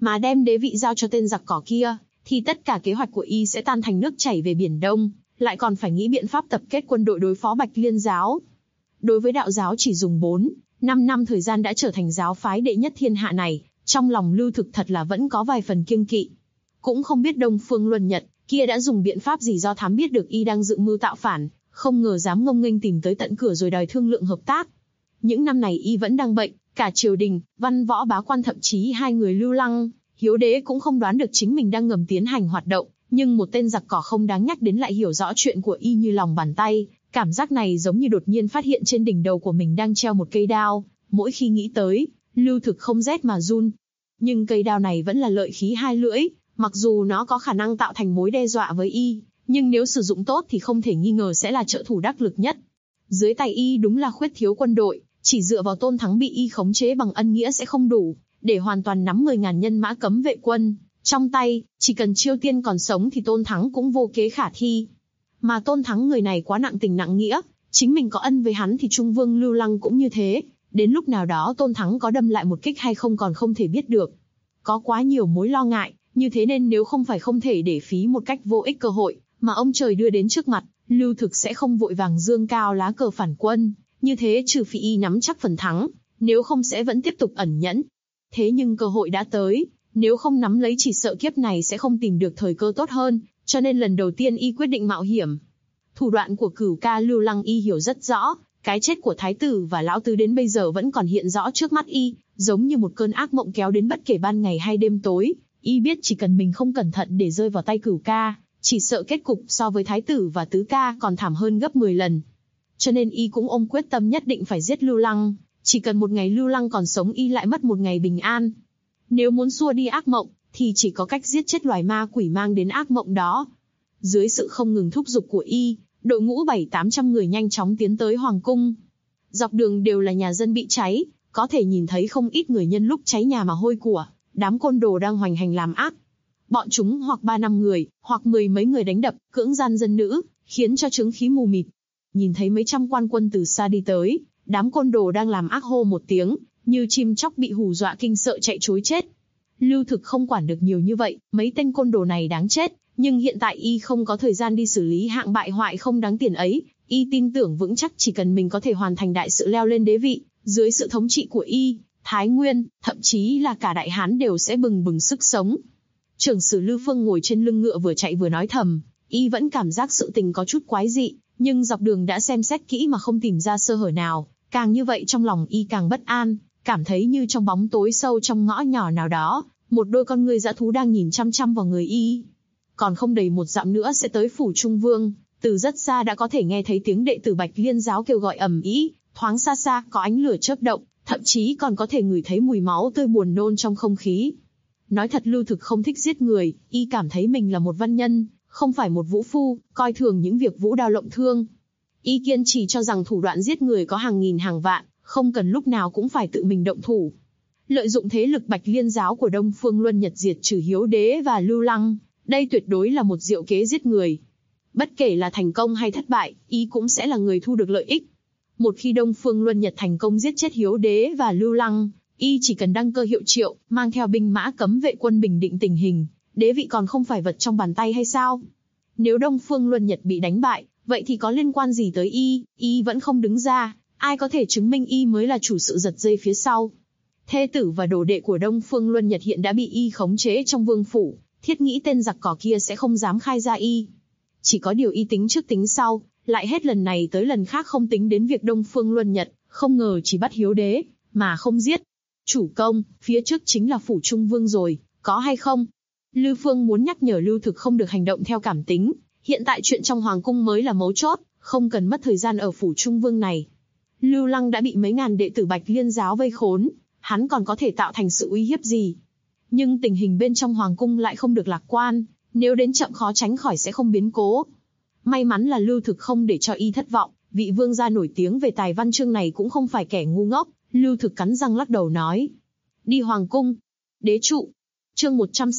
mà đem đế vị giao cho tên giặc cỏ kia, thì tất cả kế hoạch của y sẽ tan thành nước chảy về Biển Đông, lại còn phải nghĩ biện pháp tập kết quân đội đối phó Bạch Liên giáo. Đối với đạo giáo chỉ dùng 4-5 năm thời gian đã trở thành giáo phái đệ nhất thiên hạ này, trong lòng Lưu Thực thật là vẫn có vài phần kiêng kỵ. Cũng không biết Đông Phương Luân Nhật kia đã dùng biện pháp gì do thám biết được y đang dự mưu tạo phản, không ngờ dám ngông nghênh tìm tới tận cửa rồi đòi thương lượng hợp tác. Những năm này y vẫn đang bệnh, cả triều đình, văn võ bá quan thậm chí hai người Lưu Lăng, Hiếu Đế cũng không đoán được chính mình đang ngầm tiến hành hoạt động, nhưng một tên giặc cỏ không đáng nhắc đến lại hiểu rõ chuyện của y như lòng bàn tay. Cảm giác này giống như đột nhiên phát hiện trên đỉnh đầu của mình đang treo một cây đao, mỗi khi nghĩ tới, Lưu Thực không rét mà run. Nhưng cây đao này vẫn là lợi khí hai lưỡi, mặc dù nó có khả năng tạo thành mối đe dọa với y, nhưng nếu sử dụng tốt thì không thể nghi ngờ sẽ là trợ thủ đắc lực nhất. Dưới tay y đúng là khuyết thiếu quân đội, chỉ dựa vào Tôn Thắng bị y khống chế bằng ân nghĩa sẽ không đủ, để hoàn toàn nắm 10.000 nhân mã cấm vệ quân trong tay, chỉ cần Chiêu Tiên còn sống thì Tôn Thắng cũng vô kế khả thi. Mà Tôn Thắng người này quá nặng tình nặng nghĩa, chính mình có ân với hắn thì Trung Vương Lưu Lăng cũng như thế, đến lúc nào đó Tôn Thắng có đâm lại một kích hay không còn không thể biết được. Có quá nhiều mối lo ngại, như thế nên nếu không phải không thể để phí một cách vô ích cơ hội mà ông trời đưa đến trước mặt, Lưu Thực sẽ không vội vàng dương cao lá cờ phản quân, như thế trừ phi y nắm chắc phần thắng, nếu không sẽ vẫn tiếp tục ẩn nhẫn. Thế nhưng cơ hội đã tới, nếu không nắm lấy chỉ sợ kiếp này sẽ không tìm được thời cơ tốt hơn, cho nên lần đầu tiên y quyết định mạo hiểm. Thủ đoạn của Cửu ca Lưu Lăng y hiểu rất rõ, cái chết của Thái tử và Lão Tứ đến bây giờ vẫn còn hiện rõ trước mắt y, giống như một cơn ác mộng kéo đến bất kể ban ngày hay đêm tối. Y biết chỉ cần mình không cẩn thận để rơi vào tay Cửu ca, chỉ sợ kết cục so với Thái tử và Tứ ca còn thảm hơn gấp 10 lần. Cho nên y cũng ôm quyết tâm nhất định phải giết Lưu Lăng, chỉ cần một ngày Lưu Lăng còn sống y lại mất một ngày bình an. Nếu muốn xua đi ác mộng, thì chỉ có cách giết chết loài ma quỷ mang đến ác mộng đó. Dưới sự không ngừng thúc giục của y, đội ngũ 700-800 người nhanh chóng tiến tới Hoàng cung. Dọc đường đều là nhà dân bị cháy, có thể nhìn thấy không ít người nhân lúc cháy nhà mà hôi của, đám côn đồ đang hoành hành làm ác. Bọn chúng hoặc 3-5 người, hoặc 10 mấy người đánh đập, cưỡng gian dân nữ, khiến cho chứng khí mù mịt. Nhìn thấy mấy trăm quan quân từ xa đi tới, đám côn đồ đang làm ác hô một tiếng, như chim chóc bị hù dọa kinh sợ chạy trối chết. Lưu Thực không quản được nhiều như vậy, mấy tên côn đồ này đáng chết, nhưng hiện tại y không có thời gian đi xử lý hạng bại hoại không đáng tiền ấy, y tin tưởng vững chắc chỉ cần mình có thể hoàn thành đại sự leo lên đế vị, dưới sự thống trị của y, Thái Nguyên, thậm chí là cả Đại Hán đều sẽ bừng bừng sức sống. Trưởng sử Lưu Phương ngồi trên lưng ngựa vừa chạy vừa nói thầm, y vẫn cảm giác sự tình có chút quái dị, nhưng dọc đường đã xem xét kỹ mà không tìm ra sơ hở nào, càng như vậy trong lòng y càng bất an, cảm thấy như trong bóng tối sâu trong ngõ nhỏ nào đó, một đôi con ngươi dã thú đang nhìn chăm chăm vào người y. Còn không đầy một dặm nữa sẽ tới phủ Trung Vương, từ rất xa đã có thể nghe thấy tiếng đệ tử Bạch Liên giáo kêu gọi ầm ĩ, thoáng xa xa có ánh lửa chớp động, thậm chí còn có thể ngửi thấy mùi máu tươi buồn nôn trong không khí. Nói thật Lưu Thực không thích giết người, y cảm thấy mình là một văn nhân, không phải một vũ phu, coi thường những việc vũ đao lộng thương. Y kiên trì cho rằng thủ đoạn giết người có hàng nghìn hàng vạn, không cần lúc nào cũng phải tự mình động thủ. Lợi dụng thế lực Bạch Liên giáo của Đông Phương Luân Nhật diệt trừ Hiếu Đế và Lưu Lăng, đây tuyệt đối là một diệu kế giết người. Bất kể là thành công hay thất bại, y cũng sẽ là người thu được lợi ích. Một khi Đông Phương Luân Nhật thành công giết chết Hiếu Đế và Lưu Lăng, y chỉ cần đăng cơ hiệu triệu, mang theo binh mã cấm vệ quân bình định tình hình, đế vị còn không phải vật trong bàn tay hay sao? Nếu Đông Phương Luân Nhật bị đánh bại, vậy thì có liên quan gì tới y vẫn không đứng ra, ai có thể chứng minh y mới là chủ sự giật dây phía sau? Thê tử và đồ đệ của Đông Phương Luân Nhật hiện đã bị y khống chế trong vương phủ, thiết nghĩ tên giặc cỏ kia sẽ không dám khai ra y. Chỉ có điều y tính trước tính sau, lại hết lần này tới lần khác không tính đến việc Đông Phương Luân Nhật, không ngờ chỉ bắt Hiếu Đế, mà không giết. Chủ công, phía trước chính là phủ Trung Vương rồi, có hay không? Lưu Phương muốn nhắc nhở Lưu Thực không được hành động theo cảm tính, hiện tại chuyện trong Hoàng cung mới là mấu chốt, không cần mất thời gian ở phủ Trung Vương này. Lưu Lăng đã bị mấy ngàn đệ tử Bạch Liên giáo vây khốn, hắn còn có thể tạo thành sự uy hiếp gì? Nhưng tình hình bên trong Hoàng cung lại không được lạc quan, nếu đến chậm khó tránh khỏi sẽ không biến cố. May mắn là Lưu Thực không để cho y thất vọng, vị vương gia nổi tiếng về tài văn chương này cũng không phải kẻ ngu ngốc. Lưu Thực cắn răng lắc đầu nói. Đi Hoàng cung. Đế trụ. Chương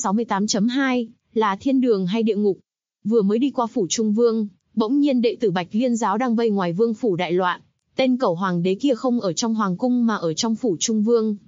168.2, là thiên đường hay địa ngục? Vừa mới đi qua phủ Trung Vương, bỗng nhiên đệ tử Bạch Liên giáo đang vây ngoài vương phủ đại loạn. Tên cẩu hoàng đế kia không ở trong Hoàng cung mà ở trong phủ Trung Vương.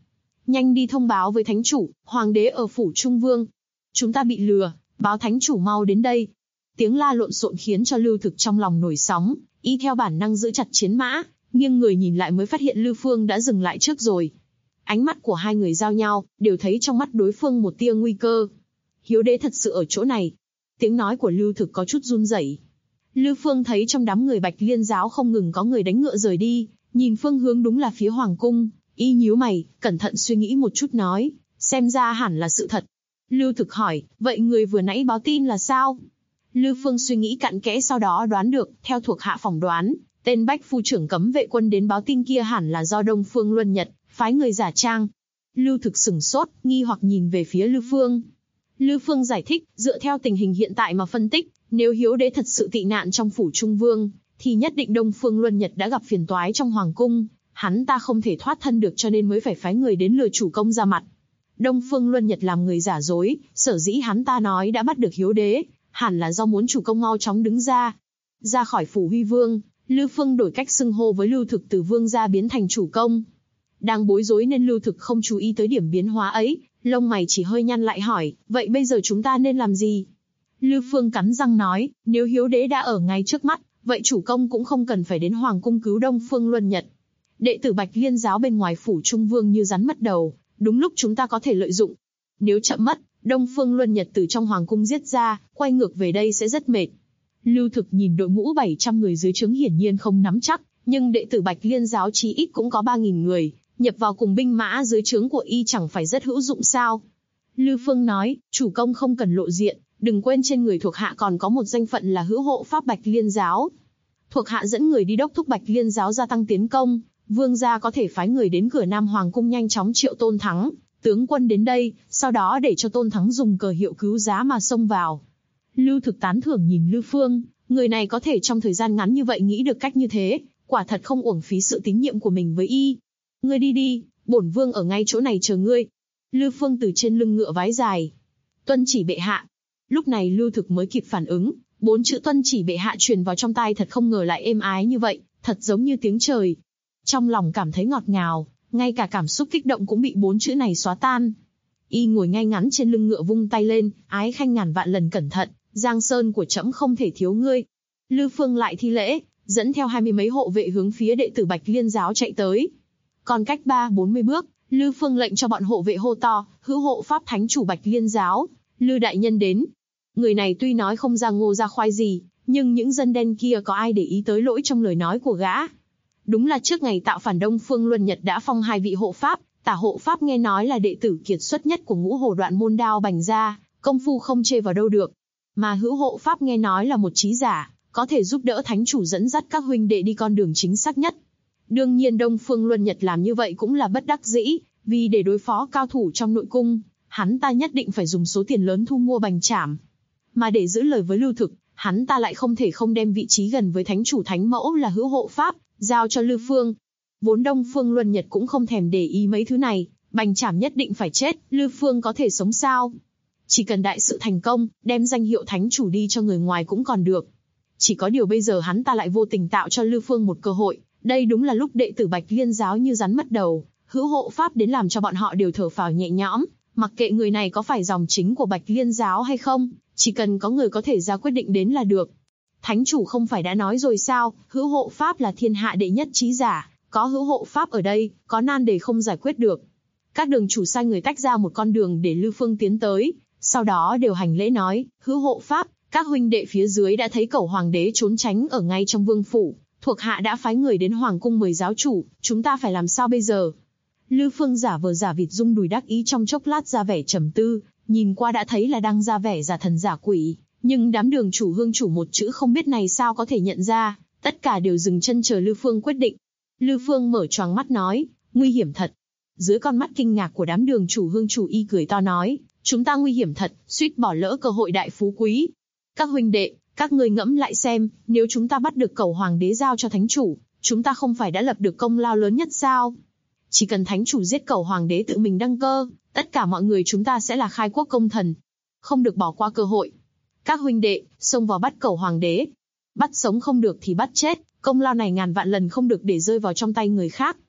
Nhanh đi thông báo với thánh chủ, hoàng đế ở phủ Trung Vương. Chúng ta bị lừa, báo thánh chủ mau đến đây. Tiếng la lộn xộn khiến cho Lưu Thực trong lòng nổi sóng, y theo bản năng giữ chặt chiến mã, nghiêng người nhìn lại mới phát hiện Lưu Phương đã dừng lại trước rồi. Ánh mắt của hai người giao nhau, đều thấy trong mắt đối phương một tia nguy cơ. Hiếu đế thật sự ở chỗ này. Tiếng nói của Lưu Thực có chút run rẩy. Lưu Phương thấy trong đám người Bạch Liên giáo không ngừng có người đánh ngựa rời đi, nhìn phương hướng đúng là phía hoàng cung, y nhíu mày, cẩn thận suy nghĩ một chút nói, xem ra hẳn là sự thật. Lưu Thực hỏi, vậy người vừa nãy báo tin là sao? Lưu Phương suy nghĩ cặn kẽ sau đó đoán được, theo thuộc hạ phỏng đoán, tên Bách phu trưởng cấm vệ quân đến báo tin kia hẳn là do Đông Phương Luân Nhật phái người giả trang. Lưu Thực sửng sốt, nghi hoặc nhìn về phía Lưu Phương. Lưu Phương giải thích, dựa theo tình hình hiện tại mà phân tích, nếu Hiếu đế thật sự tị nạn trong phủ Trung Vương, thì nhất định Đông Phương Luân Nhật đã gặp phiền toái trong hoàng cung, hắn ta không thể thoát thân được cho nên mới phải phái người đến lừa chủ công ra mặt. Đông Phương Luân Nhật làm người giả dối, sở dĩ hắn ta nói đã bắt được Hiếu đế, hẳn là do muốn chủ công mau chóng đứng ra. Ra khỏi phủ Huy Vương, Lưu Phương đổi cách xưng hô với Lưu Thực từ vương gia biến thành chủ công. Đang bối rối nên Lưu Thực không chú ý tới điểm biến hóa ấy, lông mày chỉ hơi nhăn lại hỏi, vậy bây giờ chúng ta nên làm gì? Lưu Phương cắn răng nói, nếu Hiếu đế đã ở ngay trước mắt, vậy chủ công cũng không cần phải đến hoàng cung cứu Đông Phương Luân Nhật. Đệ tử Bạch Liên giáo bên ngoài phủ Trung Vương như rắn mất đầu, đúng lúc chúng ta có thể lợi dụng. Nếu chậm mất, Đông Phương Luân Nhật từ trong hoàng cung giết ra, quay ngược về đây sẽ rất mệt. Lưu Thực nhìn đội ngũ 700 người dưới trướng hiển nhiên không nắm chắc, nhưng đệ tử Bạch Liên giáo chí ít cũng có 3.000 người, nhập vào cùng binh mã dưới trướng của y chẳng phải rất hữu dụng sao? Lưu Phương nói, chủ công không cần lộ diện, đừng quên trên người thuộc hạ còn có một danh phận là hữu hộ pháp Bạch Liên giáo. Thuộc hạ dẫn người đi đốc thúc Bạch Liên giáo gia tăng tiến công, vương gia có thể phái người đến cửa Nam Hoàng cung nhanh chóng triệu Tôn Thắng, tướng quân đến đây, sau đó để cho Tôn Thắng dùng cờ hiệu cứu giá mà xông vào. Lưu Thực tán thưởng nhìn Lưu Phương, người này có thể trong thời gian ngắn như vậy nghĩ được cách như thế, quả thật không uổng phí sự tín nhiệm của mình với y. Ngươi đi đi, bổn vương ở ngay chỗ này chờ ngươi. Lưu Phương từ trên lưng ngựa vái dài. Tuân chỉ bệ hạ. Lúc này Lưu Thực mới kịp phản ứng, 4 chữ tuân chỉ bệ hạ truyền vào trong tai thật không ngờ lại êm ái như vậy, thật giống như tiếng trời. Trong lòng cảm thấy ngọt ngào, ngay cả cảm xúc kích động cũng bị 4 chữ này xóa tan. Y ngồi ngay ngắn trên lưng ngựa vung tay lên, ái khanh ngàn vạn lần cẩn thận, Giang Sơn của trẫm không thể thiếu ngươi. Lưu Phương lại thi lễ, dẫn theo 20 mấy hộ vệ hướng phía đệ tử Bạch Liên giáo chạy tới. Còn cách 30-40 bước, Lưu Phương lệnh cho bọn hộ vệ hô to, hữu hộ pháp thánh chủ Bạch Liên giáo, Lưu đại nhân đến. Người này tuy nói không ra ngô ra khoai gì, nhưng những dân đen kia có ai để ý tới lỗi trong lời nói của gã. Đúng là trước ngày tạo phản Đông Phương Luân Nhật đã phong 2 vị hộ pháp, Tả hộ pháp nghe nói là đệ tử kiệt xuất nhất của Ngũ Hồ Đoạn môn đao bành gia, công phu không chê vào đâu được. Mà hữu hộ pháp nghe nói là một trí giả, có thể giúp đỡ thánh chủ dẫn dắt các huynh đệ đi con đường chính xác nhất. Đương nhiên Đông Phương Luân Nhật làm như vậy cũng là bất đắc dĩ, vì để đối phó cao thủ trong nội cung, hắn ta nhất định phải dùng số tiền lớn thu mua bành trảm. Mà để giữ lời với Lưu Thực, hắn ta lại không thể không đem vị trí gần với thánh chủ thánh mẫu là hữu hộ pháp, giao cho Lưu Phương. Vốn Đông Phương Luân Nhật cũng không thèm để ý mấy thứ này, bành trảm nhất định phải chết, Lưu Phương có thể sống sao? Chỉ cần đại sự thành công, đem danh hiệu thánh chủ đi cho người ngoài cũng còn được. Chỉ có điều bây giờ hắn ta lại vô tình tạo cho Lưu Phương một cơ hội, đây đúng là lúc đệ tử Bạch Liên giáo như rắn mất đầu, hữu hộ pháp đến làm cho bọn họ đều thở phào nhẹ nhõm, mặc kệ người này có phải dòng chính của Bạch Liên giáo hay không, chỉ cần có người có thể ra quyết định đến là được. Thánh chủ không phải đã nói rồi sao, hữu hộ pháp là thiên hạ đệ nhất trí giả, có hữu hộ pháp ở đây, có nan đề không giải quyết được. Các đường chủ sai người tách ra một con đường để Lưu Phương tiến tới, sau đó đều hành lễ nói, hữu hộ pháp, các huynh đệ phía dưới đã thấy cẩu hoàng đế trốn tránh ở ngay trong vương phủ, thuộc hạ đã phái người đến hoàng cung mời giáo chủ, chúng ta phải làm sao bây giờ? Lưu Phương giả vờ giả vịt rung đùi đắc ý trong chốc lát ra vẻ trầm tư, nhìn qua đã thấy là đang ra vẻ giả thần giả quỷ, nhưng đám đường chủ hương chủ một chữ không biết này sao có thể nhận ra, tất cả đều dừng chân chờ Lưu Phương quyết định. Lưu Phương mở choàng mắt nói, nguy hiểm thật. Dưới con mắt kinh ngạc của đám đường chủ hương chủ y cười to nói, chúng ta nguy hiểm thật, suýt bỏ lỡ cơ hội đại phú quý. Các huynh đệ, các ngươi ngẫm lại xem, nếu chúng ta bắt được cẩu hoàng đế giao cho thánh chủ, chúng ta không phải đã lập được công lao lớn nhất sao? Chỉ cần thánh chủ giết cẩu hoàng đế tự mình đăng cơ, tất cả mọi người chúng ta sẽ là khai quốc công thần. Không được bỏ qua cơ hội. Các huynh đệ, xông vào bắt cẩu hoàng đế. Bắt sống không được thì bắt chết, công lao này ngàn vạn lần không được để rơi vào trong tay người khác.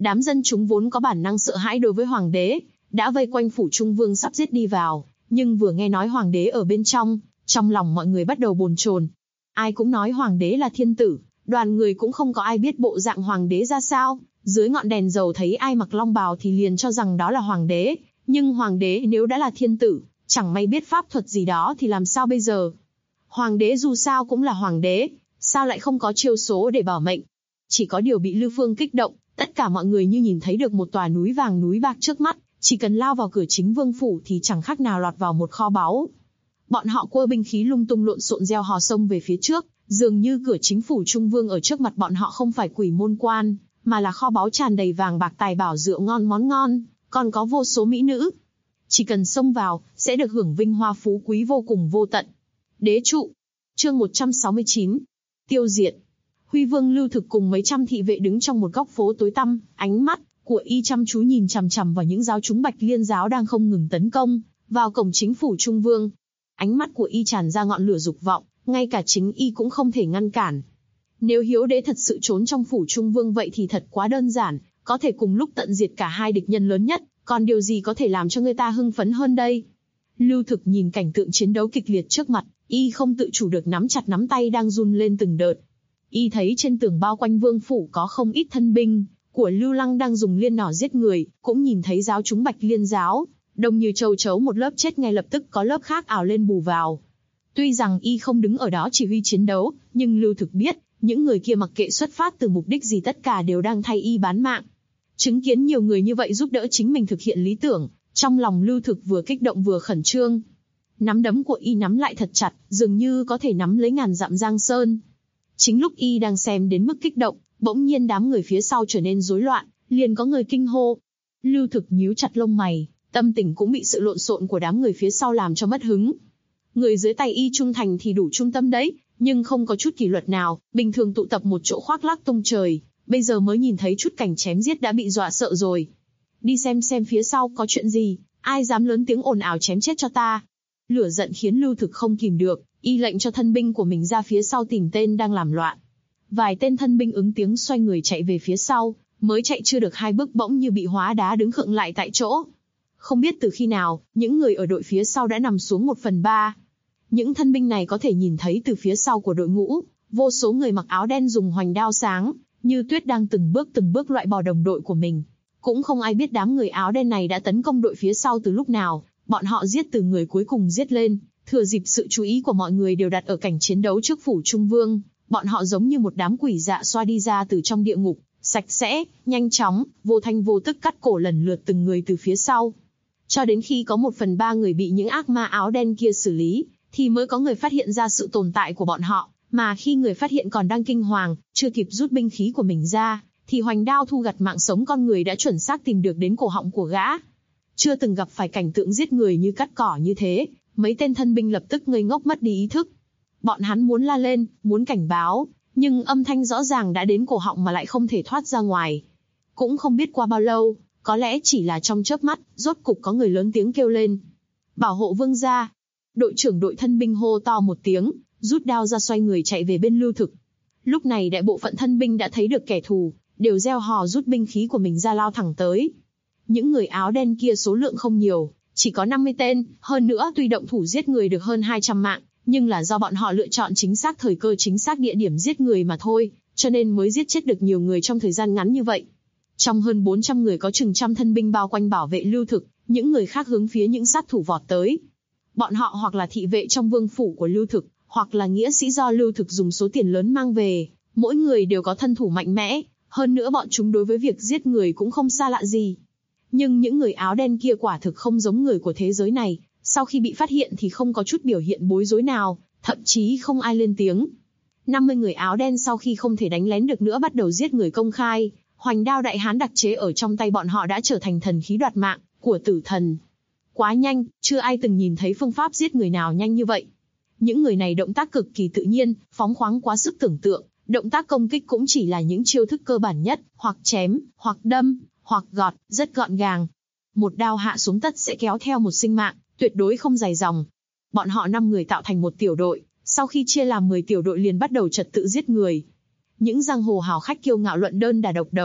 Đám dân chúng vốn có bản năng sợ hãi đối với hoàng đế, đã vây quanh phủ Trung Vương sắp giết đi vào, nhưng vừa nghe nói hoàng đế ở bên trong lòng mọi người bắt đầu bồn chồn. Ai cũng nói hoàng đế là thiên tử, đoàn người cũng không có ai biết bộ dạng hoàng đế ra sao, dưới ngọn đèn dầu thấy ai mặc long bào thì liền cho rằng đó là hoàng đế, nhưng hoàng đế nếu đã là thiên tử, chẳng may biết pháp thuật gì đó thì làm sao bây giờ? Hoàng đế dù sao cũng là hoàng đế, sao lại không có chiêu số để bảo mệnh? Chỉ có điều bị Lưu Phương kích động, tất cả mọi người như nhìn thấy được một tòa núi vàng núi bạc trước mắt, chỉ cần lao vào cửa chính vương phủ thì chẳng khác nào lọt vào một kho báu. Bọn họ quơ binh khí lung tung lộn xộn reo hò xông về phía trước, dường như cửa chính phủ Trung Vương ở trước mặt bọn họ không phải quỷ môn quan, mà là kho báu tràn đầy vàng bạc tài bảo rượu ngon món ngon, còn có vô số mỹ nữ. Chỉ cần xông vào, sẽ được hưởng vinh hoa phú quý vô cùng vô tận. Đế trụ. Chương 169. Tiêu diệt. Huy Vương Lưu Thực cùng mấy trăm thị vệ đứng trong một góc phố tối tăm, ánh mắt của y chăm chú nhìn chằm chằm vào những giáo chúng Bạch Liên giáo đang không ngừng tấn công vào cổng chính phủ Trung Vương. Ánh mắt của y tràn ra ngọn lửa dục vọng, ngay cả chính y cũng không thể ngăn cản. Nếu Hiếu Đế thật sự trốn trong phủ Trung Vương vậy thì thật quá đơn giản, có thể cùng lúc tận diệt cả hai địch nhân lớn nhất, còn điều gì có thể làm cho người ta hưng phấn hơn đây? Lưu Thực nhìn cảnh tượng chiến đấu kịch liệt trước mặt, y không tự chủ được nắm chặt nắm tay đang run lên từng đợt. Y thấy trên tường bao quanh vương phủ có không ít thân binh của Lưu Lăng đang dùng liên nỏ giết người, cũng nhìn thấy giáo chúng Bạch Liên giáo, đông như châu chấu, một lớp chết ngay lập tức có lớp khác ào lên bù vào. Tuy rằng y không đứng ở đó chỉ huy chiến đấu, nhưng Lưu Thực biết, những người kia mặc kệ xuất phát từ mục đích gì tất cả đều đang thay y bán mạng. Chứng kiến nhiều người như vậy giúp đỡ chính mình thực hiện lý tưởng, trong lòng Lưu Thực vừa kích động vừa khẩn trương. Nắm đấm của y nắm lại thật chặt, dường như có thể nắm lấy ngàn dặm giang sơn. Chính lúc y đang xem đến mức kích động, bỗng nhiên đám người phía sau trở nên rối loạn, liền có người kinh hô. Lưu Thực nhíu chặt lông mày, tâm tình cũng bị sự lộn xộn của đám người phía sau làm cho mất hứng. Người dưới tay y trung thành thì đủ trung tâm đấy, nhưng không có chút kỷ luật nào, bình thường tụ tập một chỗ khoác lác tung trời, bây giờ mới nhìn thấy chút cảnh chém giết đã bị dọa sợ rồi. Đi xem phía sau có chuyện gì, ai dám lớn tiếng ồn ào chém chết cho ta. Lửa giận khiến Lưu Thực không kìm được, y lệnh cho thân binh của mình ra phía sau tìm tên đang làm loạn. Vài tên thân binh ứng tiếng xoay người chạy về phía sau, mới chạy chưa được 2 bước bỗng như bị hóa đá đứng khựng lại tại chỗ. Không biết từ khi nào, những người ở đội phía sau đã nằm xuống 1/3. Những thân binh này có thể nhìn thấy từ phía sau của đội ngũ, vô số người mặc áo đen dùng hoành đao sáng, như tuyết đang từng bước loại bỏ đồng đội của mình. Cũng không ai biết đám người áo đen này đã tấn công đội phía sau từ lúc nào, bọn họ giết từ người cuối cùng giết lên, thừa dịp sự chú ý của mọi người đều đặt ở cảnh chiến đấu trước phủ Trung Vương, bọn họ giống như một đám quỷ dạ xoa đi ra từ trong địa ngục, sạch sẽ, nhanh chóng, vô thanh vô tức cắt cổ lần lượt từng người từ phía sau. Cho đến khi có 1/3 người bị những ác ma áo đen kia xử lý, thì mới có người phát hiện ra sự tồn tại của bọn họ, mà khi người phát hiện còn đang kinh hoàng, chưa kịp rút binh khí của mình ra, thì hoành đao thu gặt mạng sống con người đã chuẩn xác tìm được đến cổ họng của gã. Chưa từng gặp phải cảnh tượng giết người như cắt cỏ như thế, mấy tên thân binh lập tức ngây ngốc mất đi ý thức. Bọn hắn muốn la lên, muốn cảnh báo, nhưng âm thanh rõ ràng đã đến cổ họng mà lại không thể thoát ra ngoài. Cũng không biết qua bao lâu, có lẽ chỉ là trong chớp mắt, rốt cục có người lớn tiếng kêu lên. Bảo hộ vương gia. Đội trưởng đội thân binh hô to một tiếng, rút đao ra xoay người chạy về bên Lưu Thực. Lúc này đại bộ phận thân binh đã thấy được kẻ thù, đều reo hò rút binh khí của mình ra lao thẳng tới. Những người áo đen kia số lượng không nhiều, chỉ có 50 tên, hơn nữa tuy động thủ giết người được hơn 200 mạng, nhưng là do bọn họ lựa chọn chính xác thời cơ chính xác địa điểm giết người mà thôi, cho nên mới giết chết được nhiều người trong thời gian ngắn như vậy. Trong hơn 400 người có chừng trăm thân binh bao quanh bảo vệ Lưu Thực, những người khác hướng phía những sát thủ vọt tới. Bọn họ hoặc là thị vệ trong vương phủ của Lưu Thực, hoặc là nghĩa sĩ do Lưu Thực dùng số tiền lớn mang về, mỗi người đều có thân thủ mạnh mẽ, hơn nữa bọn chúng đối với việc giết người cũng không xa lạ gì. Nhưng những người áo đen kia quả thực không giống người của thế giới này, sau khi bị phát hiện thì không có chút biểu hiện bối rối nào, thậm chí không ai lên tiếng. 50 người áo đen sau khi không thể đánh lén được nữa bắt đầu giết người công khai, hoành đao đại hán đặc chế ở trong tay bọn họ đã trở thành thần khí đoạt mạng của tử thần. Quá nhanh, chưa ai từng nhìn thấy phương pháp giết người nào nhanh như vậy. Những người này động tác cực kỳ tự nhiên, phóng khoáng quá sức tưởng tượng, động tác công kích cũng chỉ là những chiêu thức cơ bản nhất, hoặc chém, hoặc đâm, hoặc gọt, rất gọn gàng. Một đao hạ xuống tất sẽ kéo theo một sinh mạng, tuyệt đối không dài dòng. Bọn họ 5 người tạo thành một tiểu đội, sau khi chia làm 10 tiểu đội liền bắt đầu trật tự giết người. Những giang hồ hào khách kiêu ngạo luận đơn đả độc đấu,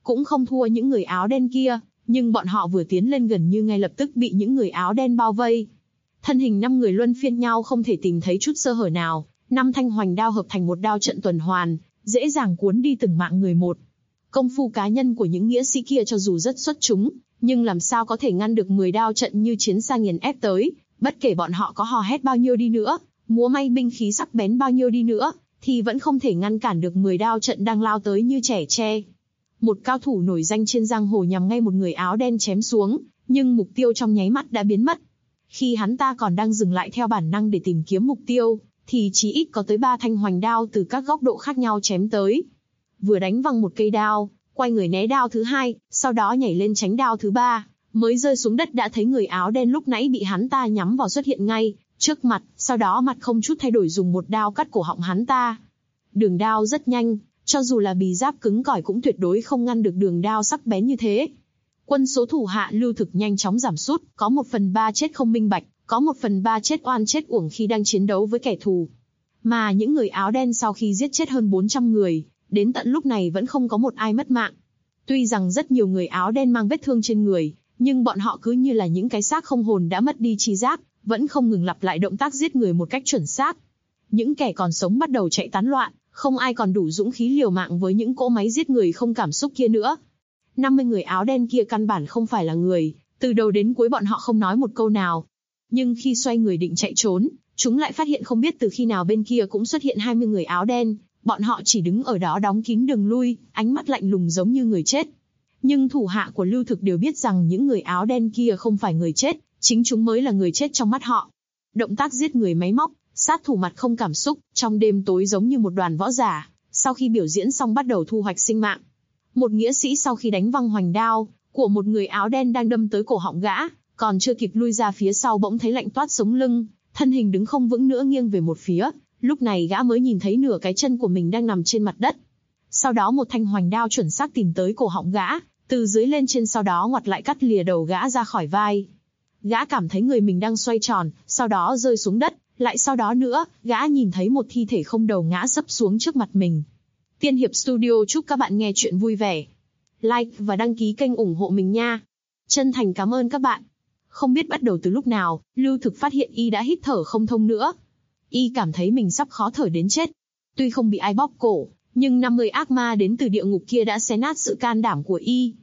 cũng không thua những người áo đen kia, nhưng bọn họ vừa tiến lên gần như ngay lập tức bị những người áo đen bao vây. Thân hình 5 người luân phiên nhau không thể tìm thấy chút sơ hở nào, 5 thanh hoành đao hợp thành một đao trận tuần hoàn, dễ dàng cuốn đi từng mạng người một. Công phu cá nhân của những nghĩa sĩ kia cho dù rất xuất chúng, nhưng làm sao có thể ngăn được 10 đao trận như chiến xa nghiền ép tới, bất kể bọn họ có hò hét bao nhiêu đi nữa, múa may binh khí sắc bén bao nhiêu đi nữa, thì vẫn không thể ngăn cản được 10 đao trận đang lao tới như trẻ tre. Một cao thủ nổi danh trên giang hồ nhằm ngay một người áo đen chém xuống, nhưng mục tiêu trong nháy mắt đã biến mất. Khi hắn ta còn đang dừng lại theo bản năng để tìm kiếm mục tiêu, thì chí ít có tới 3 thanh hoành đao từ các góc độ khác nhau chém tới. Vừa đánh văng một cây đao, quay người né đao thứ 2, sau đó nhảy lên tránh đao thứ 3, mới rơi xuống đất đã thấy người áo đen lúc nãy bị hắn ta nhắm vào xuất hiện ngay trước mặt, sau đó mặt không chút thay đổi dùng một đao cắt cổ họng hắn ta. Đường đao rất nhanh, cho dù là bì giáp cứng cỏi cũng tuyệt đối không ngăn được đường đao sắc bén như thế. Quân số thủ hạ Lưu Thực nhanh chóng giảm sút, có 1/3 chết không minh bạch, có 1/3 chết oan chết uổng khi đang chiến đấu với kẻ thù. Mà những người áo đen sau khi giết chết hơn 400 người, đến tận lúc này vẫn không có một ai mất mạng. Tuy rằng rất nhiều người áo đen mang vết thương trên người, nhưng bọn họ cứ như là những cái xác không hồn đã mất đi tri giác, vẫn không ngừng lặp lại động tác giết người một cách chuẩn xác. Những kẻ còn sống bắt đầu chạy tán loạn, không ai còn đủ dũng khí liều mạng với những cỗ máy giết người không cảm xúc kia nữa. 50 người áo đen kia căn bản không phải là người, từ đầu đến cuối bọn họ không nói một câu nào. Nhưng khi xoay người định chạy trốn, chúng lại phát hiện không biết từ khi nào bên kia cũng xuất hiện 20 người áo đen, bọn họ chỉ đứng ở đó đóng kín đường lui, ánh mắt lạnh lùng giống như người chết. Nhưng thủ hạ của Lưu Thực đều biết rằng những người áo đen kia không phải người chết, chính chúng mới là người chết trong mắt họ. Động tác giết người máy móc, sát thủ mặt không cảm xúc, trong đêm tối giống như một đoàn võ giả, sau khi biểu diễn xong bắt đầu thu hoạch sinh mạng. Một nghĩa sĩ sau khi đánh văng hoành đao của một người áo đen đang đâm tới cổ họng gã, còn chưa kịp lui ra phía sau bỗng thấy lạnh toát sống lưng, thân hình đứng không vững nữa nghiêng về một phía, lúc này gã mới nhìn thấy nửa cái chân của mình đang nằm trên mặt đất. Sau đó một thanh hoành đao chuẩn xác tìm tới cổ họng gã, từ dưới lên trên sau đó ngoặt lại cắt lìa đầu gã ra khỏi vai. Gã cảm thấy người mình đang xoay tròn, sau đó rơi xuống đất, lại sau đó nữa, gã nhìn thấy một thi thể không đầu ngã sấp xuống trước mặt mình. Tiên Hiệp Studio chúc các bạn nghe chuyện vui vẻ. Like và đăng ký kênh ủng hộ mình nha. Chân thành cảm ơn các bạn. Không biết bắt đầu từ lúc nào, Lưu Thực phát hiện y đã hít thở không thông nữa. Y cảm thấy mình sắp khó thở đến chết. Tuy không bị ai bóp cổ, nhưng 50 ác ma đến từ địa ngục kia đã xé nát sự can đảm của y.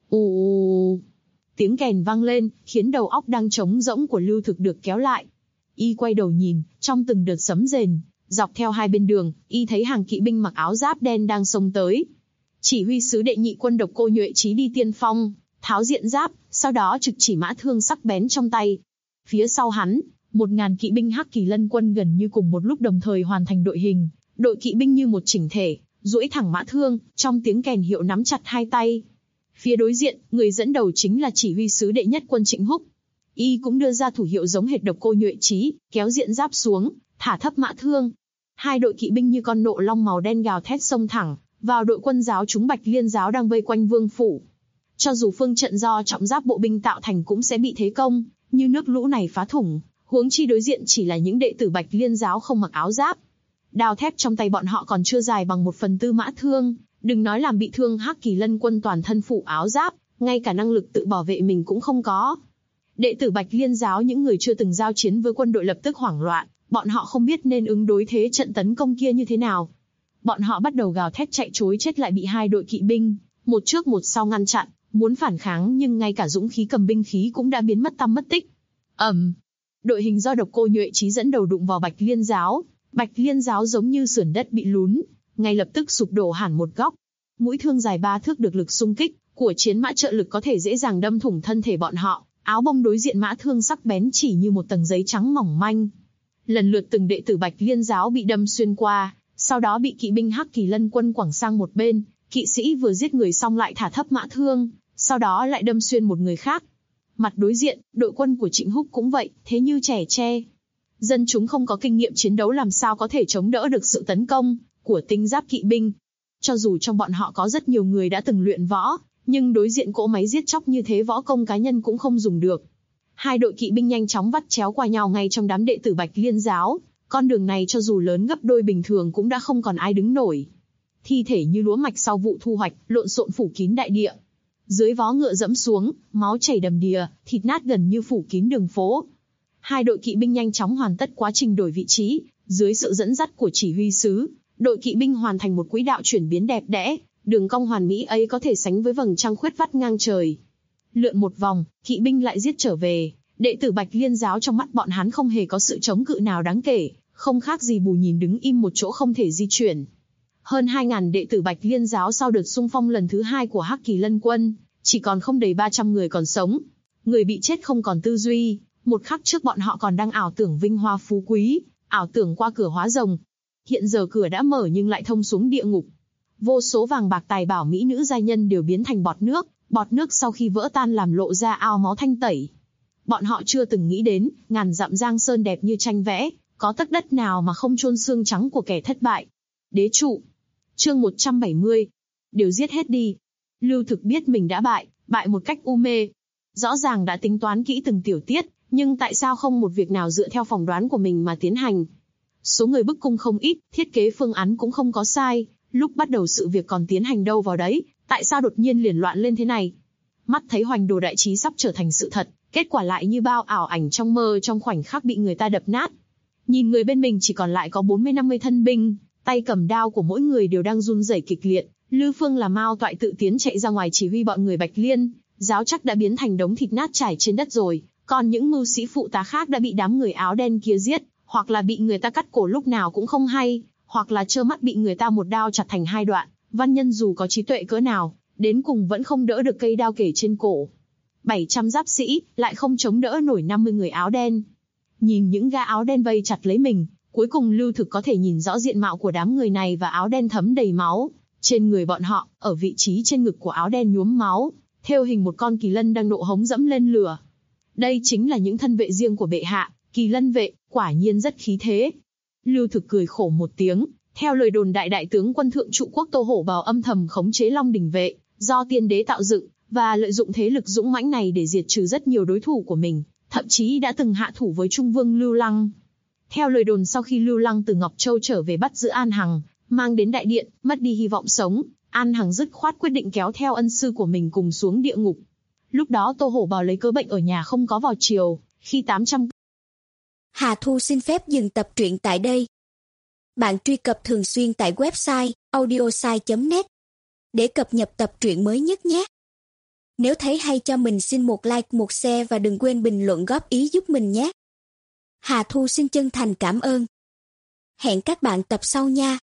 Ù. Tiếng kèn vang lên, khiến đầu óc đang trống rỗng của Lưu Thực được kéo lại. Y quay đầu nhìn, trong từng đợt sấm rền, dọc theo hai bên đường, y thấy hàng kỵ binh mặc áo giáp đen đang xông tới. Chỉ huy sứ đệ nhị quân Độc Cô Nhuệ Chí đi tiên phong, tháo diện giáp, sau đó trực chỉ mã thương sắc bén trong tay. Phía sau hắn, 1000 kỵ binh Hắc Kỳ Lân quân gần như cùng một lúc đồng thời hoàn thành đội hình, đội kỵ binh như một chỉnh thể, duỗi thẳng mã thương, trong tiếng kèn hiệu nắm chặt hai tay. Phía đối diện, người dẫn đầu chính là chỉ huy sứ đệ nhất quân Trịnh Húc. Y cũng đưa ra thủ hiệu giống hệt Độc Cô Nhuệ Chí, kéo diện giáp xuống, thả thấp mã thương. Hai đội kỵ binh như con nộ long màu đen gào thét xông thẳng vào đội quân giáo chúng Bạch Liên giáo đang vây quanh vương phủ. Cho dù phương trận do trọng giáp bộ binh tạo thành cũng sẽ bị thế công như nước lũ này phá thủng, huống chi đối diện chỉ là những đệ tử Bạch Liên giáo không mặc áo giáp. Đao thép trong tay bọn họ còn chưa dài bằng 1/4 mã thương, đừng nói làm bị thương Hắc Kỳ Lân quân toàn thân phủ áo giáp, ngay cả năng lực tự bảo vệ mình cũng không có. Đệ tử Bạch Liên giáo những người chưa từng giao chiến với quân đội lập tức hoảng loạn, bọn họ không biết nên ứng đối thế trận tấn công kia như thế nào. Bọn họ bắt đầu gào thét chạy trối chết lại bị hai đội kỵ binh, một trước một sau ngăn chặn, muốn phản kháng nhưng ngay cả dũng khí cầm binh khí cũng đã biến mất tăm mất tích. Đội hình do Độc Cô Nhuệ Chí dẫn đầu đụng vào Bạch Liên giáo. Bạch Liên giáo giống như sườn đất bị lún, ngay lập tức sụp đổ hẳn một góc. Mũi thương dài 3 thước được lực xung kích của chiến mã trợ lực có thể dễ dàng đâm thủng thân thể bọn họ. Áo bông đối diện mã thương sắc bén chỉ như một tầng giấy trắng mỏng manh. Lần lượt từng đệ tử Bạch Liên giáo bị đâm xuyên qua, sau đó bị kỵ binh Hắc Kỳ Lân quân quẳng sang một bên. Kỵ sĩ vừa giết người xong lại thả thấp mã thương, sau đó lại đâm xuyên một người khác. Mặt đối diện, đội quân của Trịnh Húc cũng vậy, thế như trẻ tre. Dân chúng không có kinh nghiệm chiến đấu làm sao có thể chống đỡ được sự tấn công của tinh giáp kỵ binh. Cho dù trong bọn họ có rất nhiều người đã từng luyện võ, nhưng đối diện cỗ máy giết chóc như thế võ công cá nhân cũng không dùng được. Hai đội kỵ binh nhanh chóng vắt chéo qua nhau ngay trong đám đệ tử Bạch Liên giáo. Con đường này cho dù lớn gấp đôi bình thường cũng đã không còn ai đứng nổi. thi thể như lúa mạch sau vụ thu hoạch, lộn xộn phủ kín đại địa. Dưới vó ngựa dẫm xuống, máu chảy đầm đìa, thịt nát gần như phủ kín đường phố. Hai đội kỵ binh nhanh chóng hoàn tất quá trình đổi vị trí, dưới sự dẫn dắt của chỉ huy sứ, đội kỵ binh hoàn thành một quỹ đạo chuyển biến đẹp đẽ, đường cong hoàn mỹ ấy có thể sánh với vầng trăng khuyết vắt ngang trời. Lượn một vòng, kỵ binh lại giết trở về, đệ tử Bạch Liên giáo trong mắt bọn hắn không hề có sự chống cự nào đáng kể, không khác gì bù nhìn đứng im một chỗ không thể di chuyển. Hơn 2.000 đệ tử Bạch Liên giáo sau đợt xung phong lần thứ 2 của Hắc Kỳ Lân quân, chỉ còn không đầy 300 người còn sống. Người bị chết không còn tư duy, một khắc trước bọn họ còn đang ảo tưởng vinh hoa phú quý, ảo tưởng qua cửa hóa rồng. Hiện giờ cửa đã mở nhưng lại thông xuống địa ngục. Vô số vàng bạc tài bảo mỹ nữ giai nhân đều biến thành bọt nước sau khi vỡ tan làm lộ ra ao máu thanh tẩy. Bọn họ chưa từng nghĩ đến, ngàn dặm giang sơn đẹp như tranh vẽ, có tấc đất nào mà không chôn xương trắng của kẻ thất bại. Đế trụ. Chương 170. Đều giết hết đi. Lưu Thực biết mình đã bại một cách u mê. Rõ ràng đã tính toán kỹ từng tiểu tiết, nhưng tại sao không một việc nào dựa theo phỏng đoán của mình mà tiến hành? Số người bức cung không ít, thiết kế phương án cũng không có sai, lúc bắt đầu sự việc còn tiến hành đâu vào đấy, tại sao đột nhiên liền loạn lên thế này? Mắt thấy Hoành Đồ đại trí sắp trở thành sự thật, kết quả lại như bao ảo ảnh trong mơ trong khoảnh khắc bị người ta đập nát. Nhìn người bên mình chỉ còn lại có 40-50 thân binh, tay cầm đao của mỗi người đều đang run rẩy kịch liệt. Lư Phương là Mao Toại tự tiến chạy ra ngoài chỉ huy bọn người Bạch Liên, giáo chắc đã biến thành đống thịt nát trải trên đất rồi, còn những mưu sĩ phụ tá khác đã bị đám người áo đen kia giết, hoặc là bị người ta cắt cổ lúc nào cũng không hay, hoặc là trơ mắt bị người ta một đao chặt thành hai đoạn. Văn nhân dù có trí tuệ cỡ nào, đến cùng vẫn không đỡ được cây đao kể trên cổ. 700 giáp sĩ lại không chống đỡ nổi 50 người áo đen. Nhìn những gã áo đen vây chặt lấy mình, cuối cùng Lưu Thực có thể nhìn rõ diện mạo của đám người này và áo đen thấm đầy máu. Trên người bọn họ, ở vị trí trên ngực của áo đen nhuốm máu, thêu hình một con kỳ lân đang nộ hống dẫm lên lửa. Đây chính là những thân vệ riêng của bệ hạ, Kỳ Lân vệ, quả nhiên rất khí thế. Lưu Thực cười khổ một tiếng, theo lời đồn đại tướng quân thượng trụ quốc Tô Hổ Bào âm thầm khống chế Long Đình vệ, do tiên đế tạo dựng, và lợi dụng thế lực dũng mãnh này để diệt trừ rất nhiều đối thủ của mình, thậm chí đã từng hạ thủ với Trung Vương Lưu Lăng. Theo lời đồn sau khi Lưu Lăng từ Ngọc Châu trở về bắt giữ An Hằng, mang đến đại điện, mất đi hy vọng sống, An Hằng dứt khoát quyết định kéo theo ân sư của mình cùng xuống địa ngục. Lúc đó Tô Hổ Bào lấy cớ bệnh ở nhà không có vào chiều, khi 800. Hà Thu xin phép dừng tập truyện tại đây. Bạn truy cập thường xuyên tại website audiosai.net để cập nhật tập truyện mới nhất nhé. Nếu thấy hay cho mình xin một like, một share và đừng quên bình luận góp ý giúp mình nhé. Hà Thu xin chân thành cảm ơn. Hẹn các bạn tập sau nha.